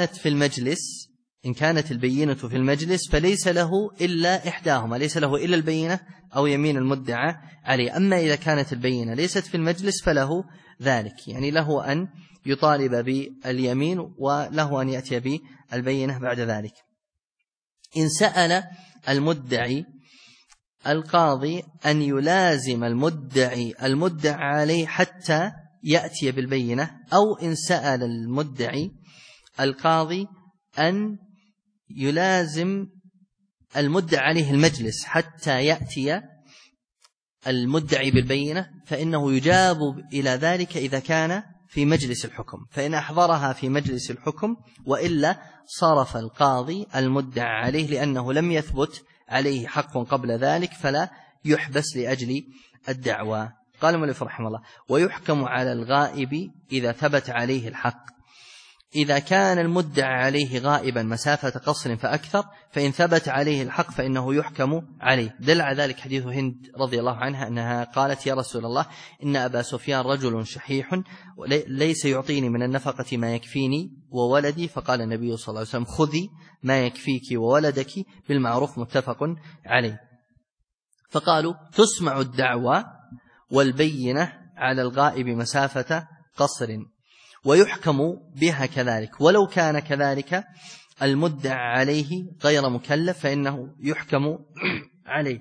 كانت البينة في المجلس فليس له إلا إحداهما، ليس له إلا البينة أو يمين المدعى عليه. أما إذا كانت البينة ليست في المجلس فله ذلك، يعني له أن يطالب باليمين وله أن يأتي بالبينة بعد ذلك. إن سأل المدعي القاضي أن يلازم المدعي عليه حتى يأتي بالبينة، أو إن سأل المدعي القاضي أن يلازم المدعى عليه المجلس حتى يأتي المدعي بالبينة فإنه يجاب إلى ذلك إذا كان في مجلس الحكم، فإن أحضرها في مجلس الحكم وإلا صرف القاضي المدعى عليه لأنه لم يثبت عليه حق قبل ذلك فلا يحبس لأجل الدعوى. قال المؤلف رحمه الله: ويحكم على الغائب إذا ثبت عليه الحق إذا كان المدعى عليه غائبا مسافة قصر فأكثر، فإن ثبت عليه الحق فإنه يحكم عليه. دل على ذلك حديث هند رضي الله عنها أنها قالت: يا رسول الله، إن أبا سفيان رجل شحيح ليس يعطيني من النفقة ما يكفيني وولدي. فقال النبي صلى الله عليه وسلم: خذي ما يكفيك وولدك بالمعروف، متفق عليه. فقالوا: تسمع الدعوى والبينة على الغائب مسافة قصر ويحكم بها كذلك، ولو كان كذلك المدعى عليه غير مكلف فإنه يحكم عليه.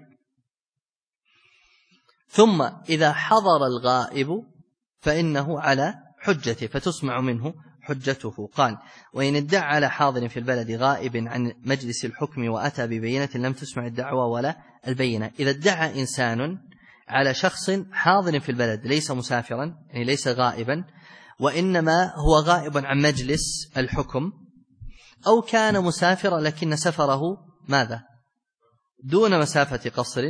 ثم إذا حضر الغائب فإنه على حجته فتسمع منه حجته. قال: وإن ادعى على حاضر في البلد غائب عن مجلس الحكم وأتى ببينة لم تسمع الدعوى ولا البينة. إذا ادعى إنسان على شخص حاضر في البلد ليس مسافرا، يعني ليس غائبا، وإنما هو غائب عن مجلس الحكم، أو كان مسافرا لكن سفره ماذا؟ دون مسافة قصر،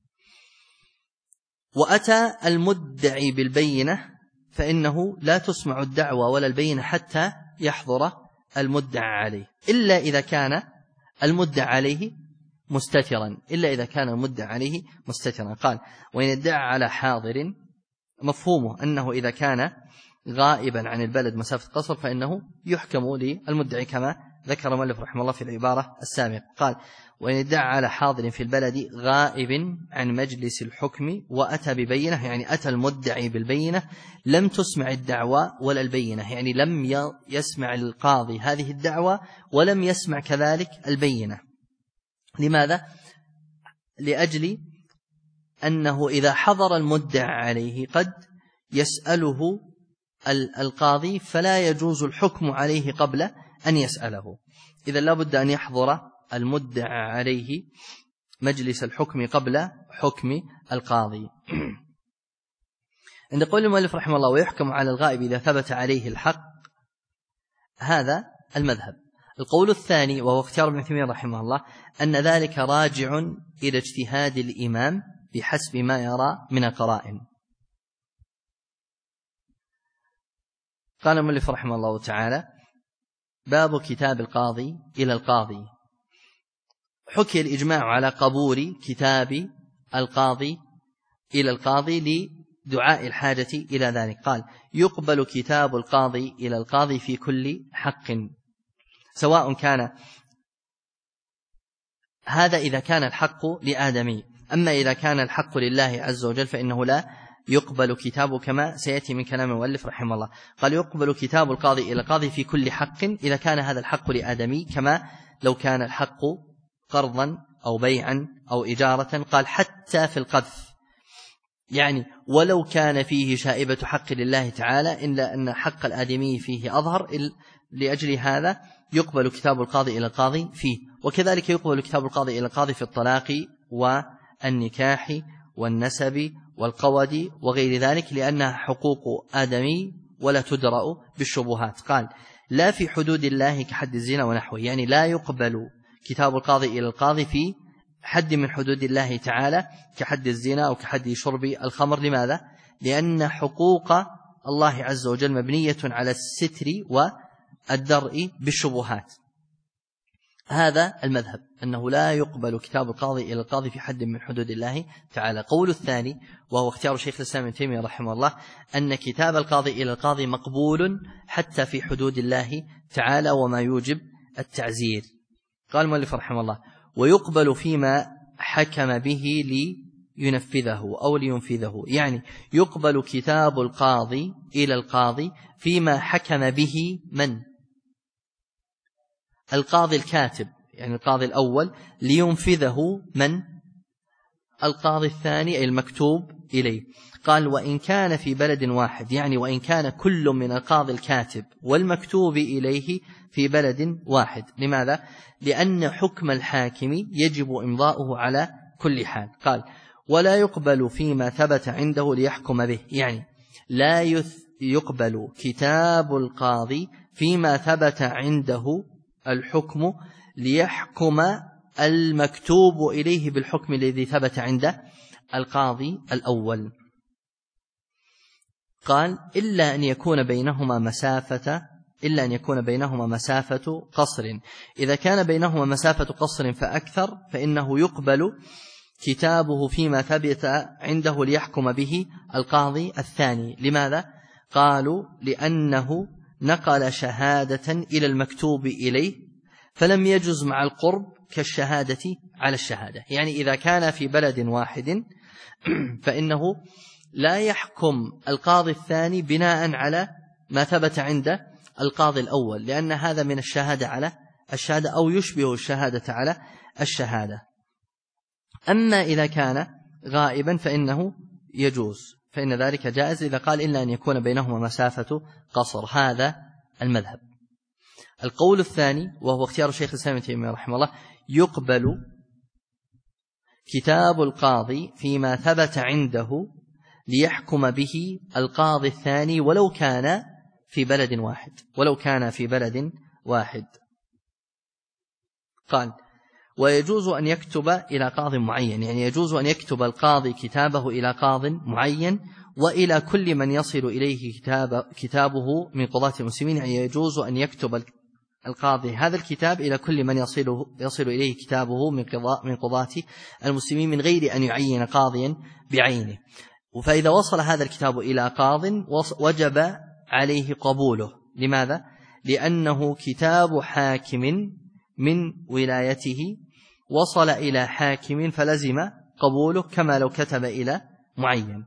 وأتى المدعي بالبينة فإنه لا تسمع الدعوى ولا البينة حتى يحضر المدعى عليه، إلا إذا كان المدعى عليه مستترا، إلا إذا كان المدعى عليه مستترا. قال: وإن ادعى على حاضر، مفهومه أنه إذا كان غائبا عن البلد مسافة قصر فإنه يحكم للمدعي كما ذكر المؤلف رحمه الله في العبارة السابقة. قال: وإن ادعى على حاضر في البلد غائب عن مجلس الحكم وأتى ببينة، يعني أتى المدعي بالبينة، لم تسمع الدعوى ولا البينة، يعني لم يسمع القاضي هذه الدعوى ولم يسمع كذلك البينة. لماذا؟ لأجل أنه إذا حضر المدعى عليه قد يسأله القاضي فلا يجوز الحكم عليه قبل أن يسأله، إذا لابد أن يحضر المدعى عليه مجلس الحكم قبل حكم القاضي. عند قول المؤلف رحمه الله: ويحكم على الغائب إذا ثبت عليه الحق، هذا المذهب. القول الثاني وهو اختيار ابن تيمية رحمه الله أن ذلك راجع إلى اجتهاد الإمام بحسب ما يرى من القرائن. قال المؤلف رحمه الله تعالى: باب كتاب القاضي إلى القاضي. حكي الإجماع على قبول كتاب القاضي إلى القاضي لدعاء الحاجة إلى ذلك. قال: يقبل كتاب القاضي إلى القاضي في كل حق، سواء كان هذا إذا كان الحق لآدمي، أما إذا كان الحق لله عز وجل فإنه لا يقبل كتابه كما سيأتي من كلام المؤلف رحمه الله. قال: يقبل كتاب القاضي إلى القاضي في كل حق إذا كان هذا الحق لآدمي، كما لو كان الحق قرضا أو بيعا أو إجارة. قال: حتى في القذف، يعني ولو كان فيه شائبة حق لله تعالى إلا أن حق الآدمي فيه أظهر، لأجل هذا يقبل كتاب القاضي إلى القاضي فيه. وكذلك يقبل كتاب القاضي إلى القاضي في الطلاق والنكاح والنسب والقود وغير ذلك، لأنها حقوق آدمي ولا تدرأ بالشبهات. قال: لا في حدود الله كحد الزنا ونحوه، يعني لا يقبل كتاب القاضي إلى القاضي في حد من حدود الله تعالى كحد الزنا أو كحد شرب الخمر. لماذا؟ لأن حقوق الله عز وجل مبنية على الستر والدرء بالشبهات. هذا المذهب، أنه لا يقبل كتاب القاضي إلى القاضي في حد من حدود الله تعالى. قول الثاني وهو اختيار شيخ الإسلام ابن تيمية رحمه الله أن كتاب القاضي إلى القاضي مقبول حتى في حدود الله تعالى وما يوجب التعزير. قال المؤلف رحمه الله: ويقبل فيما حكم به لينفذه أو لينفذه، يعني يقبل كتاب القاضي إلى القاضي فيما حكم به من؟ القاضي الكاتب، يعني القاضي الأول، لينفذه من؟ القاضي الثاني، أي المكتوب إليه. قال: وإن كان في بلد واحد، يعني وإن كان كل من القاضي الكاتب والمكتوب إليه في بلد واحد. لماذا؟ لأن حكم الحاكم يجب إمضاؤه على كل حال. قال ولا يقبل فيما ثبت عنده ليحكم به، يعني لا يقبل كتاب القاضي فيما ثبت عنده الحكم ليحكم المكتوب إليه بالحكم الذي ثبت عند القاضي الأول. قال إلا أن يكون بينهما مسافة قصر. إذا كان بينهما مسافة قصر فأكثر فإنه يقبل كتابه فيما ثبت عنده ليحكم به القاضي الثاني. لماذا؟ قالوا لأنه نقل شهادة إلى المكتوب إليه فلم يجز مع القرب كالشهادة على الشهادة. يعني إذا كان في بلد واحد فإنه لا يحكم القاضي الثاني بناء على ما ثبت عند القاضي الأول، لأن هذا من الشهادة على الشهادة أو يشبه الشهادة على الشهادة. أما إذا كان غائبا فإنه يجوز، فإن ذلك جائز إذا قال إلا أن يكون بينهما مسافة قصر. هذا المذهب. القول الثاني وهو اختيار الشيخ الإسلام ابن تيمية رحمه الله، يقبل كتاب القاضي فيما ثبت عنده ليحكم به القاضي الثاني ولو كان في بلد واحد. قال ويجوز أن يكتب إلى قاض معين، يعني يجوز أن يكتب القاضي كتابه إلى قاض معين وإلى كل من يصل إليه كتابه من قضاة المسلمين، يعني يجوز أن يكتب القاضي هذا الكتاب إلى كل من يصل إليه كتابه من قضاة المسلمين من غير أن يعين قاضيا بعينه. فإذا وصل هذا الكتاب إلى قاض وجب عليه قبوله. لماذا؟ لأنه كتاب حاكم من ولايته وصل إلى حاكم فلزم قبوله كما لو كتب إلى معين.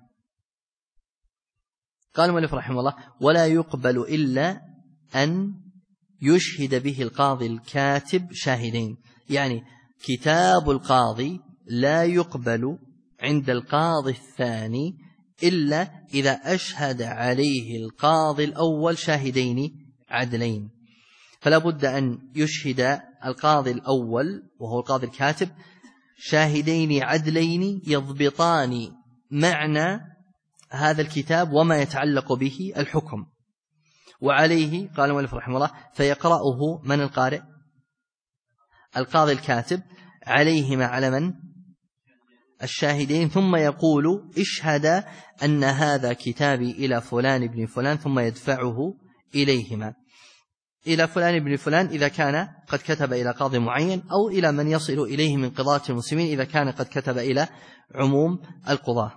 قال المؤلف رحمه الله ولا يقبل إلا أن يشهد به القاضي الكاتب شاهدين، يعني كتاب القاضي لا يقبل عند القاضي الثاني إلا إذا أشهد عليه القاضي الأول شاهدين عدلين. فلا بد أن يشهد القاضي الأول وهو القاضي الكاتب شاهدين عدلين يضبطان معنى هذا الكتاب وما يتعلق به الحكم. وعليه قال المؤلف رحمه الله فيقرأه من القارئ؟ القاضي الكاتب، عليهما على من؟ الشاهدين، ثم يقول اشهد أن هذا كتابي إلى فلان ابن فلان، ثم يدفعه إليهما، إلى فلان ابن فلان إذا كان قد كتب إلى قاضي معين، أو إلى من يصل إليه من قضاة المسلمين إذا كان قد كتب إلى عموم القضاة.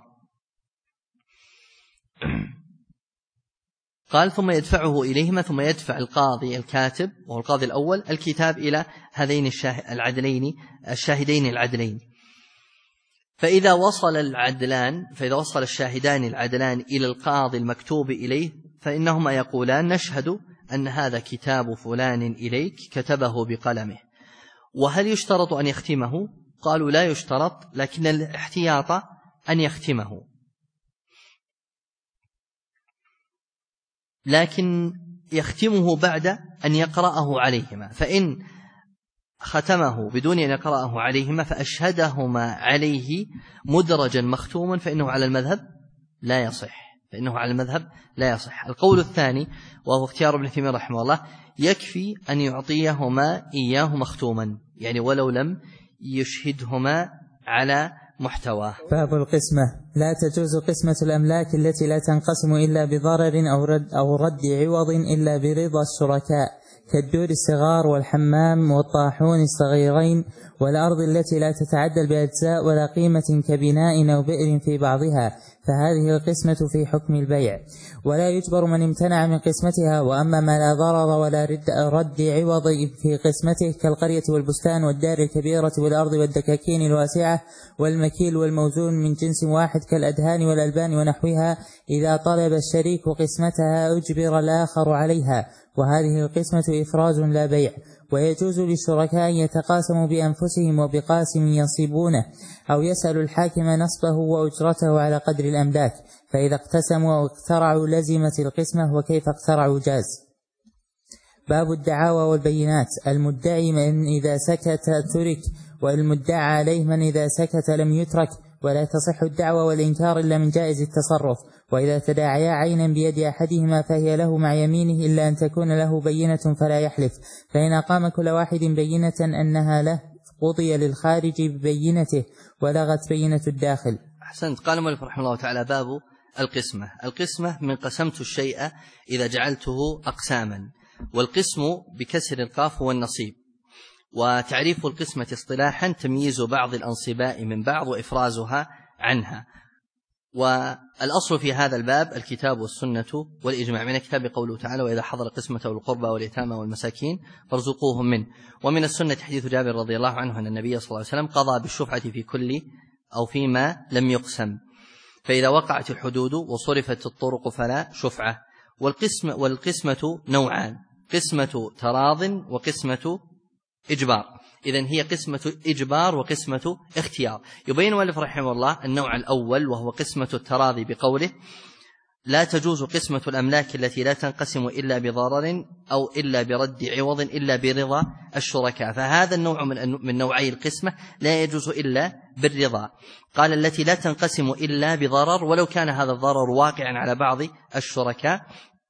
قال ثم يدفعه إليهما، ثم يدفع القاضي الكاتب وهو القاضي الأول الكتاب إلى هذين الشاهدين العدلين. فإذا وصل الشاهدان العدلان إلى القاضي المكتوب إليه فإنهما يقولان نشهد أن هذا كتاب فلان إليك كتبه بقلمه. وهل يشترط أن يختمه؟ قالوا لا يشترط، لكن الاحتياط أن يختمه، لكن يختمه بعد أن يقرأه عليهما. فإن ختمه بدون أن يقرأه عليهما فأشهدهما عليه مدرجا مختوما فإنه على المذهب لا يصح. القول الثاني وهو اختيار ابن تيمية رحمه الله، يكفي أن يعطيهما إياه مختوما، يعني ولو لم يشهدهما على محتواه. باب القسمة. لا تجوز قسمة الأملاك التي لا تنقسم إلا بضرر أو رد عوض إلا برضا الشركاء، كالدور الصغار والحمام والطاحون الصغيرين، والأرض التي لا تتعدل بأجزاء ولا قيمة كبناء أو بئر في بعضها، فهذه القسمة في حكم البيع، ولا يجبر من امتنع من قسمتها. وأما ما لا ضرر ولا رد عوض في قسمته كالقرية والبستان والدار الكبيرة والأرض والدكاكين الواسعة والمكيل والموزون من جنس واحد كالأدهان والألبان ونحوها، إذا طلب الشريك قسمتها أجبر الآخر عليها، وهذه القسمة إفراز لا بيع. ويجوز للشركاء أن يتقاسموا بأنفسهم وبقاسم ينصبونه، أو يسأل الحاكم نصبه وأجرته على قدر الأملاك، فإذا اقتسموا أو اقترعوا لزمت القسمة، وكيف اقترعوا جاز. باب الدعاوى والبينات. المدعي من إذا سكت ترك، والمدعى عليه من إذا سكت لم يترك، ولا تصح الدعوى والإنكار إلا من جائز التصرف. وإذا تداعيا عينا بيد أحدهما فهي له مع يمينه إلا أن تكون له بينة فلا يحلف، فإن أقام كل واحد بينة أنها له قضي للخارج ببينته ولغت بينة الداخل. أحسنت. قال المؤلف رحمه الله تعالى: باب القسمة. القسمة من قسمت الشيء إذا جعلته أقساما، والقسم بكسر القاف هو النصيب. وتعريف القسمة اصطلاحا تمييز بعض الأنصباء من بعض وإفرازها عنها. والأصل في هذا الباب الكتاب والسنة والإجماع. من الكتاب قوله تعالى: وإذا حضر قسمة القربى واليتامى والمساكين فارزقوهم منه. ومن السنة حديث جابر رضي الله عنه أن النبي صلى الله عليه وسلم قضى بالشفعة في كل أو فيما لم يقسم، فإذا وقعت الحدود وصرفت الطرق فلا شفعة. والقسمة نوعان: قسمة تراض وقسمة إجبار. إذن هي قسمة إجبار وقسمة اختيار. يبين المؤلف رحمه الله النوع الأول وهو قسمة التراضي بقوله: لا تجوز قسمة الأملاك التي لا تنقسم إلا بضرر أو إلا برد عوض إلا برضا الشركاء. فهذا النوع من نوعي القسمة لا يجوز إلا بالرضا. قال: التي لا تنقسم إلا بضرر، ولو كان هذا الضرر واقعا على بعض الشركاء،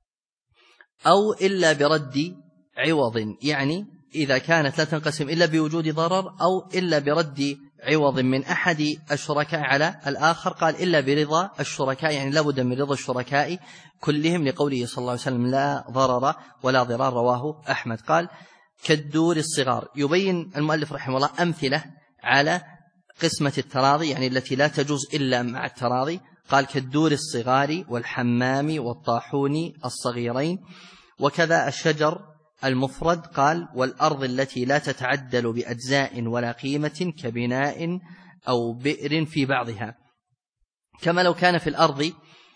أو إلا برد عوض، يعني إذا كانت لا تنقسم إلا بوجود ضرر أو إلا برد عوض من أحد الشركاء على الآخر. قال: إلا برضا الشركاء، يعني لابد من رضا الشركاء كلهم، لقوله صلى الله عليه وسلم: لا ضرر ولا ضرار، رواه أحمد. قال: كالدور الصغار. يبين المؤلف رحمه الله أمثلة على قسمة التراضي، يعني التي لا تجوز إلا مع التراضي. قال: كالدور الصغار والحمام والطاحون الصغيرين، وكذا الشجر المفرد. قال: والأرض التي لا تتعدل بأجزاء ولا قيمة كبناء أو بئر في بعضها، كما لو كان في الأرض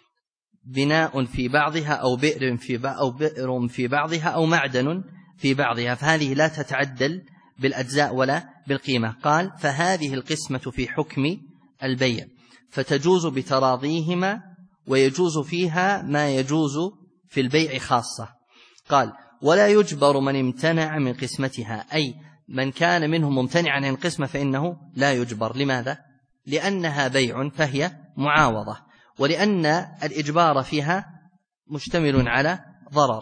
بناء في بعضها أو بئر في بعضها أو معدن في بعضها، فهذه لا تتعدل بالأجزاء ولا بالقيمة. قال: فهذه القسمة في حكم البيع، فتجوز بتراضيهما، ويجوز فيها ما يجوز في البيع خاصة. قال: ولا يجبر من امتنع من قسمتها، أي من كان منهم ممتنعا عن القسمة فإنه لا يجبر. لماذا؟ لأنها بيع فهي معاوضة، ولأن الإجبار فيها مشتمل على ضرر.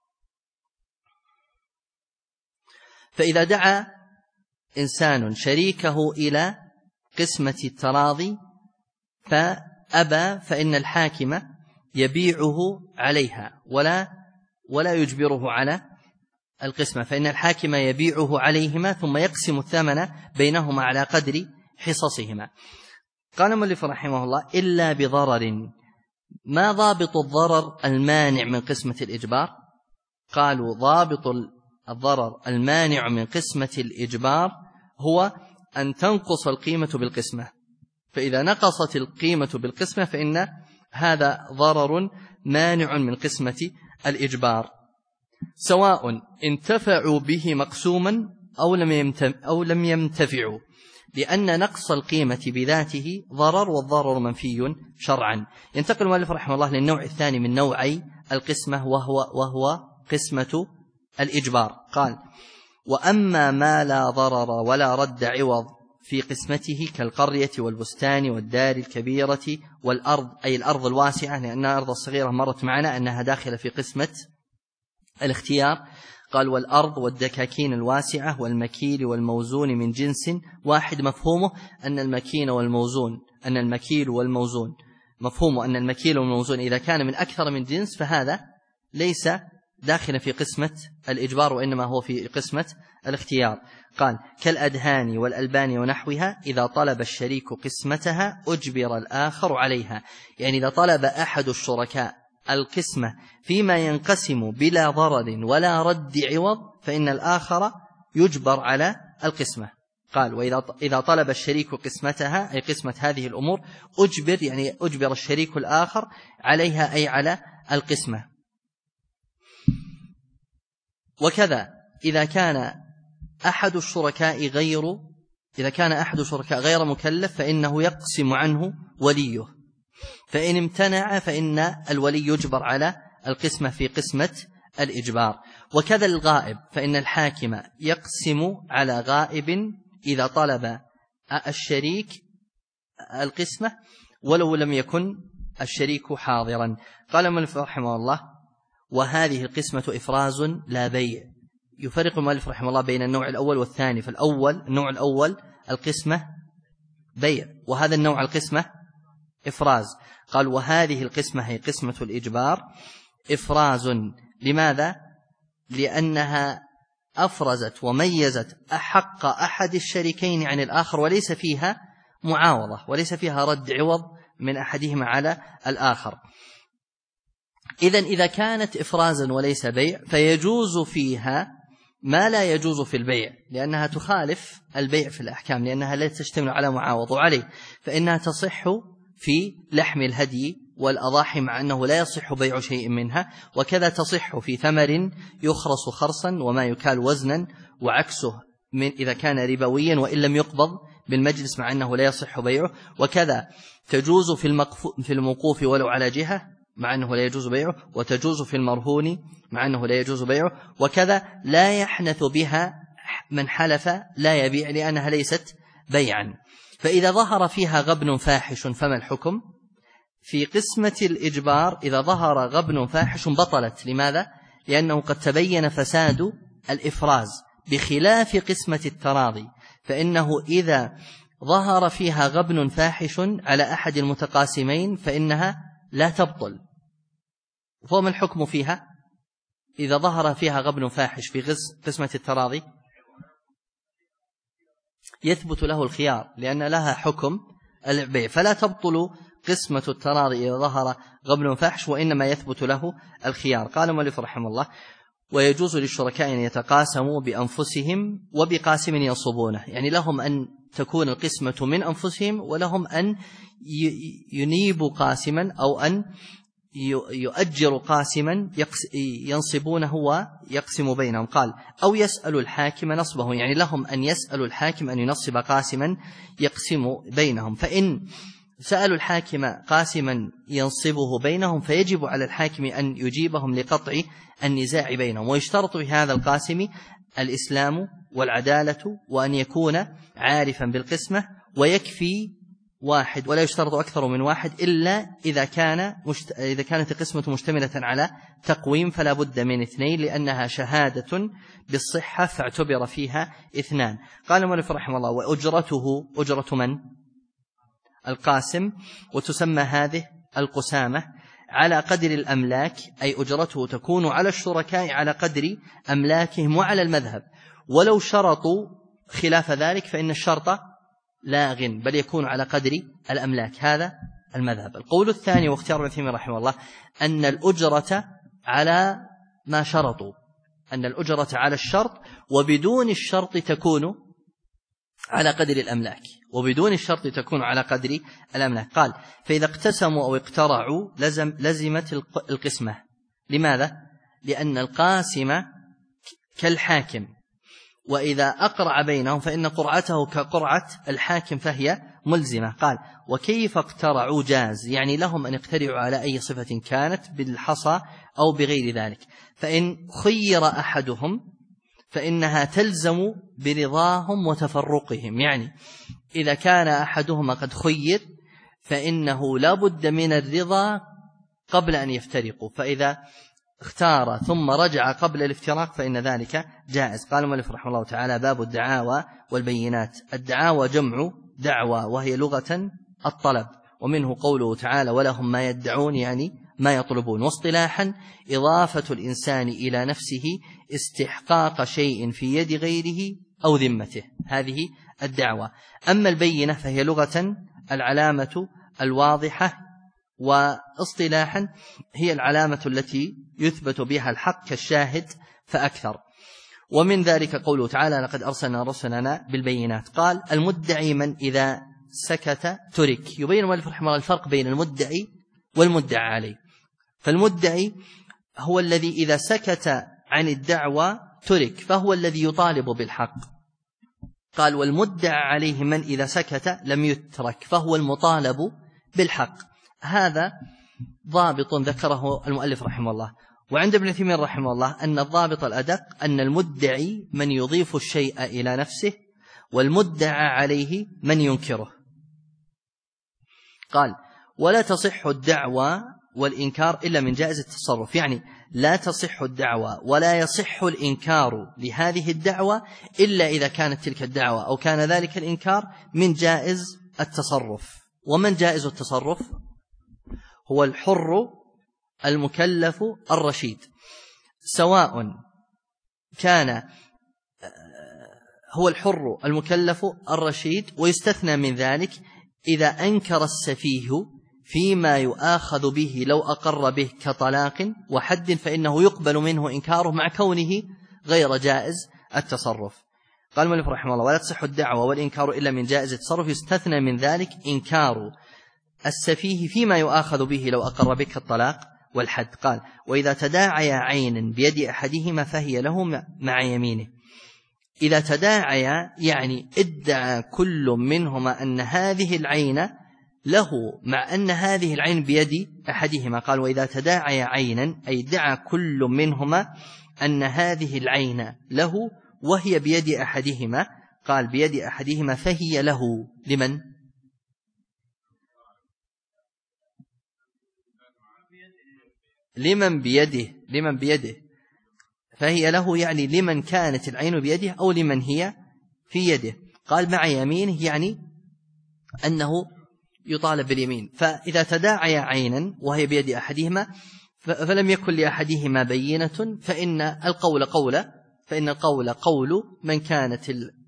فإذا دعا إنسان شريكه إلى قسمة التراضي فأبى، فإن الحاكم يبيعه عليها ولا يجبره على القسمة، فإن الحاكم يبيعه عليهما ثم يقسم الثمن بينهما على قدر حصصهما. قال المؤلف رحمه الله: إلا بضرر. ما ضابط الضرر المانع من قسمة الإجبار؟ قالوا: ضابط الضرر المانع من قسمة الإجبار هو أن تنقص القيمة بالقسمة، فإذا نقصت القيمة بالقسمة فإن هذا ضرر مانع من قسمة الإجبار، سواء انتفعوا به مقسوما أو لم ينتفعوا، لأن نقص القيمة بذاته ضرر، والضرر منفي شرعا. ينتقل المؤلف رحمه الله للنوع الثاني من نوعي القسمة وهو قسمة الإجبار. قال: وأما ما لا ضرر ولا رد عوض في قسمته كالقرية والبستان والدار الكبيرة والأرض، أي الأرض الواسعة، لأن الأرض الصغيرة مرت معنا أنها داخلة في قسمة الاختيار. قال: والأرض والدكاكين الواسعة والمكيل والموزون من جنس واحد. مفهومه أن المكيل والموزون مفهومه أن المكيل والموزون إذا كان من أكثر من جنس فهذا ليس داخل في قسمة الإجبار، وإنما هو في قسمة الاختيار. قال: كالأدهان والألبان ونحوها، إذا طلب الشريك قسمتها أجبر الآخر عليها، يعني إذا طلب أحد الشركاء القسمة فيما ينقسم بلا ضرر ولا رد عوض فإن الآخر يجبر على القسمة. قال: وإذا طلب الشريك قسمتها، أي قسمة هذه الأمور، أجبر، يعني أجبر الشريك الآخر عليها، أي على القسمة. وكذا إذا كان أحد الشركاء غير مكلف فإنه يقسم عنه وليه، فإن امتنع فإن الولي يجبر على القسمة في قسمة الإجبار. وكذا الغائب، فإن الحاكم يقسم على غائب إذا طلب الشريك القسمة ولو لم يكن الشريك حاضرا. قال المؤلف رحمه الله: وهذه القسمة إفراز لا بيع. يفرق المؤلف رحمه الله بين النوع الأول والثاني. النوع الأول القسمة بيع، وهذا النوع القسمة إفراز. قال: وهذه القسمة هي قسمة الإجبار إفراز. لماذا؟ لأنها أفرزت وميزت أحق أحد الشريكين عن الآخر، وليس فيها معاوضة، وليس فيها رد عوض من أحدهما على الآخر. إذن إذا كانت إفرازا وليس بيع فيجوز فيها ما لا يجوز في البيع، لأنها تخالف البيع في الأحكام، لأنها لا تشتمل على معاوض. وعليه فإنها تصح في لحم الهدي والأضاحي، مع أنه لا يصح بيع شيء منها. وكذا تصح في ثمر يخرص خرصا وما يكال وزنا، وعكسه من إذا كان ربويا وإن لم يقبض بالمجلس، مع أنه لا يصح بيعه. وكذا تجوز في الموقوف ولو على جهة، مع أنه لا يجوز بيعه. وتجوز في المرهون، مع أنه لا يجوز بيعه. وكذا لا يحنث بها من حلف لا يبيع، لأنها ليست بيعا. فإذا ظهر فيها غبن فاحش فما الحكم؟ في قسمة الإجبار إذا ظهر غبن فاحش بطلت. لماذا؟ لأنه قد تبين فساد الإفراز، بخلاف قسمة التراضي، فإنه إذا ظهر فيها غبن فاحش على أحد المتقاسمين فإنها لا تبطل. فما الحكم فيها إذا ظهر فيها غبن فاحش في قسمة التراضي؟ يثبت له الخيار، لأن لها حكم البيع، فلا تبطل قسمة التراضي إذا ظهر غبن فاحش، وإنما يثبت له الخيار. قال المؤلف رحمه الله: ويجوز للشركاء أن يتقاسموا بأنفسهم وبقاسم ينصبونه، يعني لهم أن تكون القسمة من أنفسهم، ولهم أن ينيبوا قاسما أو أن يؤجروا قاسما ينصبونه ويقسم بينهم. قال: أو يسأل الحاكم نصبه، يعني لهم أن يسألوا الحاكم أن ينصب قاسما يقسم بينهم. فإن سألوا الحاكم قاسما ينصبه بينهم فيجب على الحاكم أن يجيبهم لقطع النزاع بينهم. ويشترط في هذا القاسم الإسلام والعدالة، وأن يكون عارفا بالقسمة، ويكفي واحد، ولا يشترط أكثر من واحد، إلا إذا كانت القسمة مشتملة على تقويم فلا بد من 2، لأنها شهادة بالصحة فاعتبر فيها 2. قال المؤلف رحمه الله: وأجرته أجرة من؟ القاسم. وتسمى هذه القسامة على قدر الأملاك، أي أجرته تكون على الشركاء على قدر أملاكهم. وعلى المذهب ولو شرطوا خلاف ذلك فإن الشرط لاغ، بل يكون على قدر الأملاك. هذا المذهب. القول الثاني واختيار ابن تيمية رحمه الله أن الأجرة على ما شرطوا، أن الأجرة على الشرط، وبدون الشرط تكون على قدر الأملاك، وبدون الشرط تكون على قدر الأملاك. قال: فإذا اقتسموا أو اقترعوا لزمت القسمة. لماذا؟ لأن القاسم كالحاكم، وإذا أقرع بينهم فإن قرعته كقرعة الحاكم فهي ملزمة. قال: وكيف اقترعوا جاز، يعني لهم أن يقترعوا على أي صفة كانت بالحصى أو بغير ذلك. فإن خير أحدهم فإنها تلزم برضاهم وتفرقهم، يعني إذا كان أحدهما قد خير فإنه لا بد من الرضا قبل أن يفترقوا، فإذا اختار ثم رجع قبل الافتراق فإن ذلك جائز. قال المؤلف رحمه الله تعالى: باب الدعاوى والبينات. الدعاوى جمع دعوى، وهي لغة الطلب، ومنه قوله تعالى: ولهم ما يدعون، يعني ما يطلبون. واصطلاحا إضافة الإنسان إلى نفسه استحقاق شيء في يد غيره أو ذمته، هذه الدعوة. أما البينة فهي لغة العلامة الواضحة، واصطلاحا هي العلامة التي يثبت بها الحق كالشاهد فأكثر. ومن ذلك قوله تعالى: لقد أرسلنا رسلنا بالبينات. قال: المدعي من إذا سكت ترك. يبين المؤلف رحمه الله الفرق بين المدعي والمدعى عليه. فالمدعي هو الذي إذا سكت عن الدعوة ترك، فهو الذي يطالب بالحق. قال: والمدعى عليه من إذا سكت لم يترك، فهو المطالب بالحق. هذا ضابط ذكره المؤلف رحمه الله. وعند ابن تيمية رحمه الله أن الضابط الأدق أن المدعي من يضيف الشيء إلى نفسه، والمدعى عليه من ينكره. قال: ولا تصح الدعوى والإنكار إلا من جائز التصرف، يعني لا تصح الدعوى ولا يصح الإنكار لهذه الدعوة إلا إذا كانت تلك الدعوة أو كان ذلك الإنكار من جائز التصرف. ومن جائز التصرف؟ هو الحر المكلف الرشيد، سواء كان هو الحر المكلف الرشيد، ويستثنى من ذلك إذا أنكر السفيه فيما يؤاخذ به لو أقر به كطلاق وحد، فإنه يقبل منه إنكاره مع كونه غير جائز التصرف. قال المؤلف رحمه الله: ولا تصح الدعوة والإنكار إلا من جائز التصرف، يستثنى من ذلك إنكار السفيه فيما يؤاخذ به لو أقر به كالطلاق والحد. قال: وإذا تداعي عين بيد أحدهما فهي له مع يمينه. إذا تداعي يعني ادعى كل منهما أن هذه العين له مع أن هذه العين بيد أحدهما. قال: وإذا تداعي عينا أي ادعى كل منهما أن هذه العين له وهي بيد أحدهما. قال: بيد أحدهما فهي له لمن؟ لمن بيده فهي له، يعني لمن كانت العين بيده أو لمن هي في يده. قال: مع يمينه يعني أنه يطالب باليمين. فإذا تداعي عينا وهي بيد أحدهما فلم يكن لأحدهما بينة فإن القول قول من كانت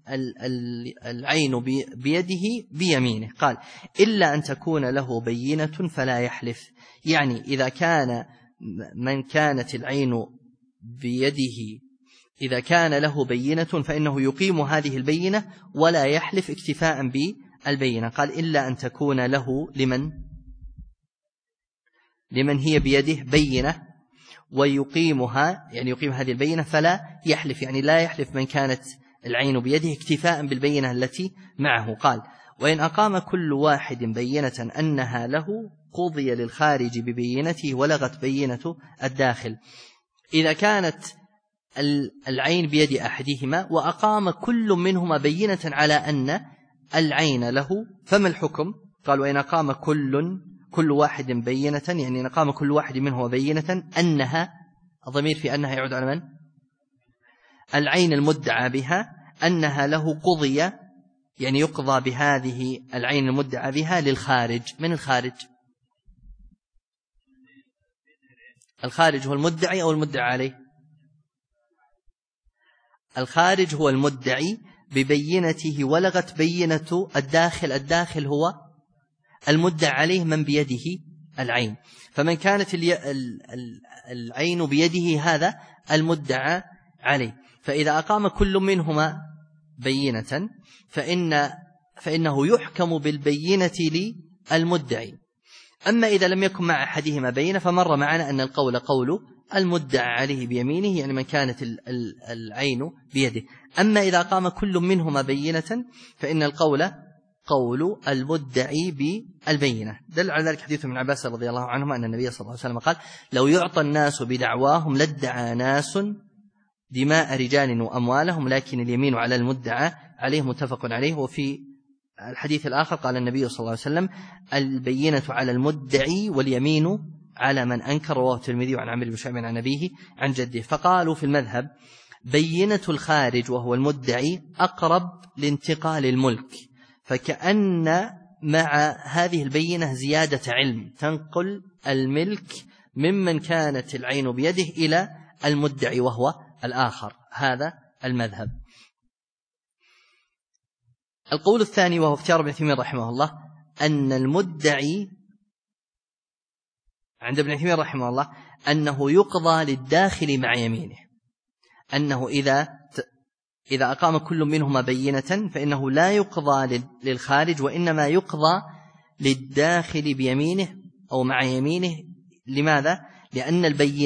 العين بيده بيمينه. قال: إلا أن تكون له بينة فلا يحلف، يعني إذا كان من كانت العين بيده إذا كان له بينة فإنه يقيم هذه البينة ولا يحلف اكتفاء بالبينة. قال: إلا أن تكون له لمن هي بيده بينة ويقيمها، يعني يقيم هذه البينة فلا يحلف، يعني لا يحلف من كانت العين بيده اكتفاء بالبينة التي معه. قال: وإن أقام كل واحد بينة أنها له قضي للخارج ببينته ولغت بينة الداخل. إذا كانت العين بيد أحدهما وأقام كل منهما بينة على أن العين له، فما الحكم؟ قال: وإن أقام كل واحد بينة، يعني أقام كل واحد منهما بينة أنها، الضمير في أنها يعود على من؟ العين المدعى بها، أنها له قضي، يعني يقضى بهذه العين المدعى بها للخارج. من الخارج؟ الخارج هو المدعي أو المدعى عليه؟ الخارج هو المدعي ببينته ولغت بينة الداخل. الداخل هو المدعى عليه من بيده العين، فمن كانت العين بيده هذا المدعى عليه. فإذا أقام كل منهما بينة فإنه يحكم بالبينة للمدعي. أما إذا لم يكن مع أحدهما بينة فمر معنا أن القول قول المدعى عليه بيمينه، يعني من كانت العين بيده. أما إذا قام كل منهما بينة فإن القول قول المدعي بالبينة. دل على ذلك حديث ابن عباس رضي الله عنهما أن النبي صلى الله عليه وسلم قال: لو يعطى الناس بدعواهم لادعى ناس دماء رجال وأموالهم، لكن اليمين على المدعى عليه، متفق عليه. وفي الحديث الآخر قال النبي صلى الله عليه وسلم: البينة على المدعي واليمين على من أنكر. رواه الترمذي عن عمرو بن شعيب عن أبيه عن جده. فقالوا في المذهب: بينة الخارج وهو المدعي أقرب لانتقال الملك، فكأن مع هذه البينة زيادة علم تنقل الملك ممن كانت العين بيده إلى المدعي وهو الآخر. هذا المذهب. القول الثاني وهو اختيار ابن تيمية رحمه الله أن المدعي عند ابن تيمية رحمه الله أنه يقضى للداخل مع يمينه، أنه إذا أقام كل منهما بينة فإنه لا يقضى للخارج وإنما يقضى للداخل بيمينه أو مع يمينه. لماذا؟ لأن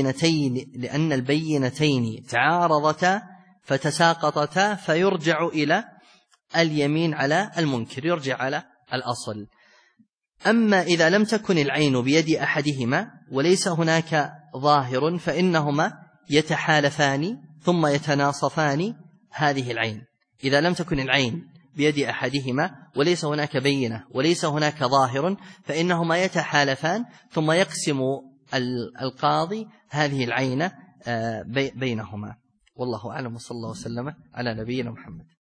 البينتين تعارضتا فتساقطتا، فيرجع إلى اليمين على المنكر، يرجع على الأصل. أما إذا لم تكن العين بيد أحدهما وليس هناك ظاهر فإنهما يتحالفان ثم يتناصفان هذه العين. إذا لم تكن العين بيد أحدهما وليس هناك بينة وليس هناك ظاهر فإنهما يتحالفان ثم يقسم القاضي هذه العين بينهما. والله أعلم، وصلى الله وسلم على نبينا محمد.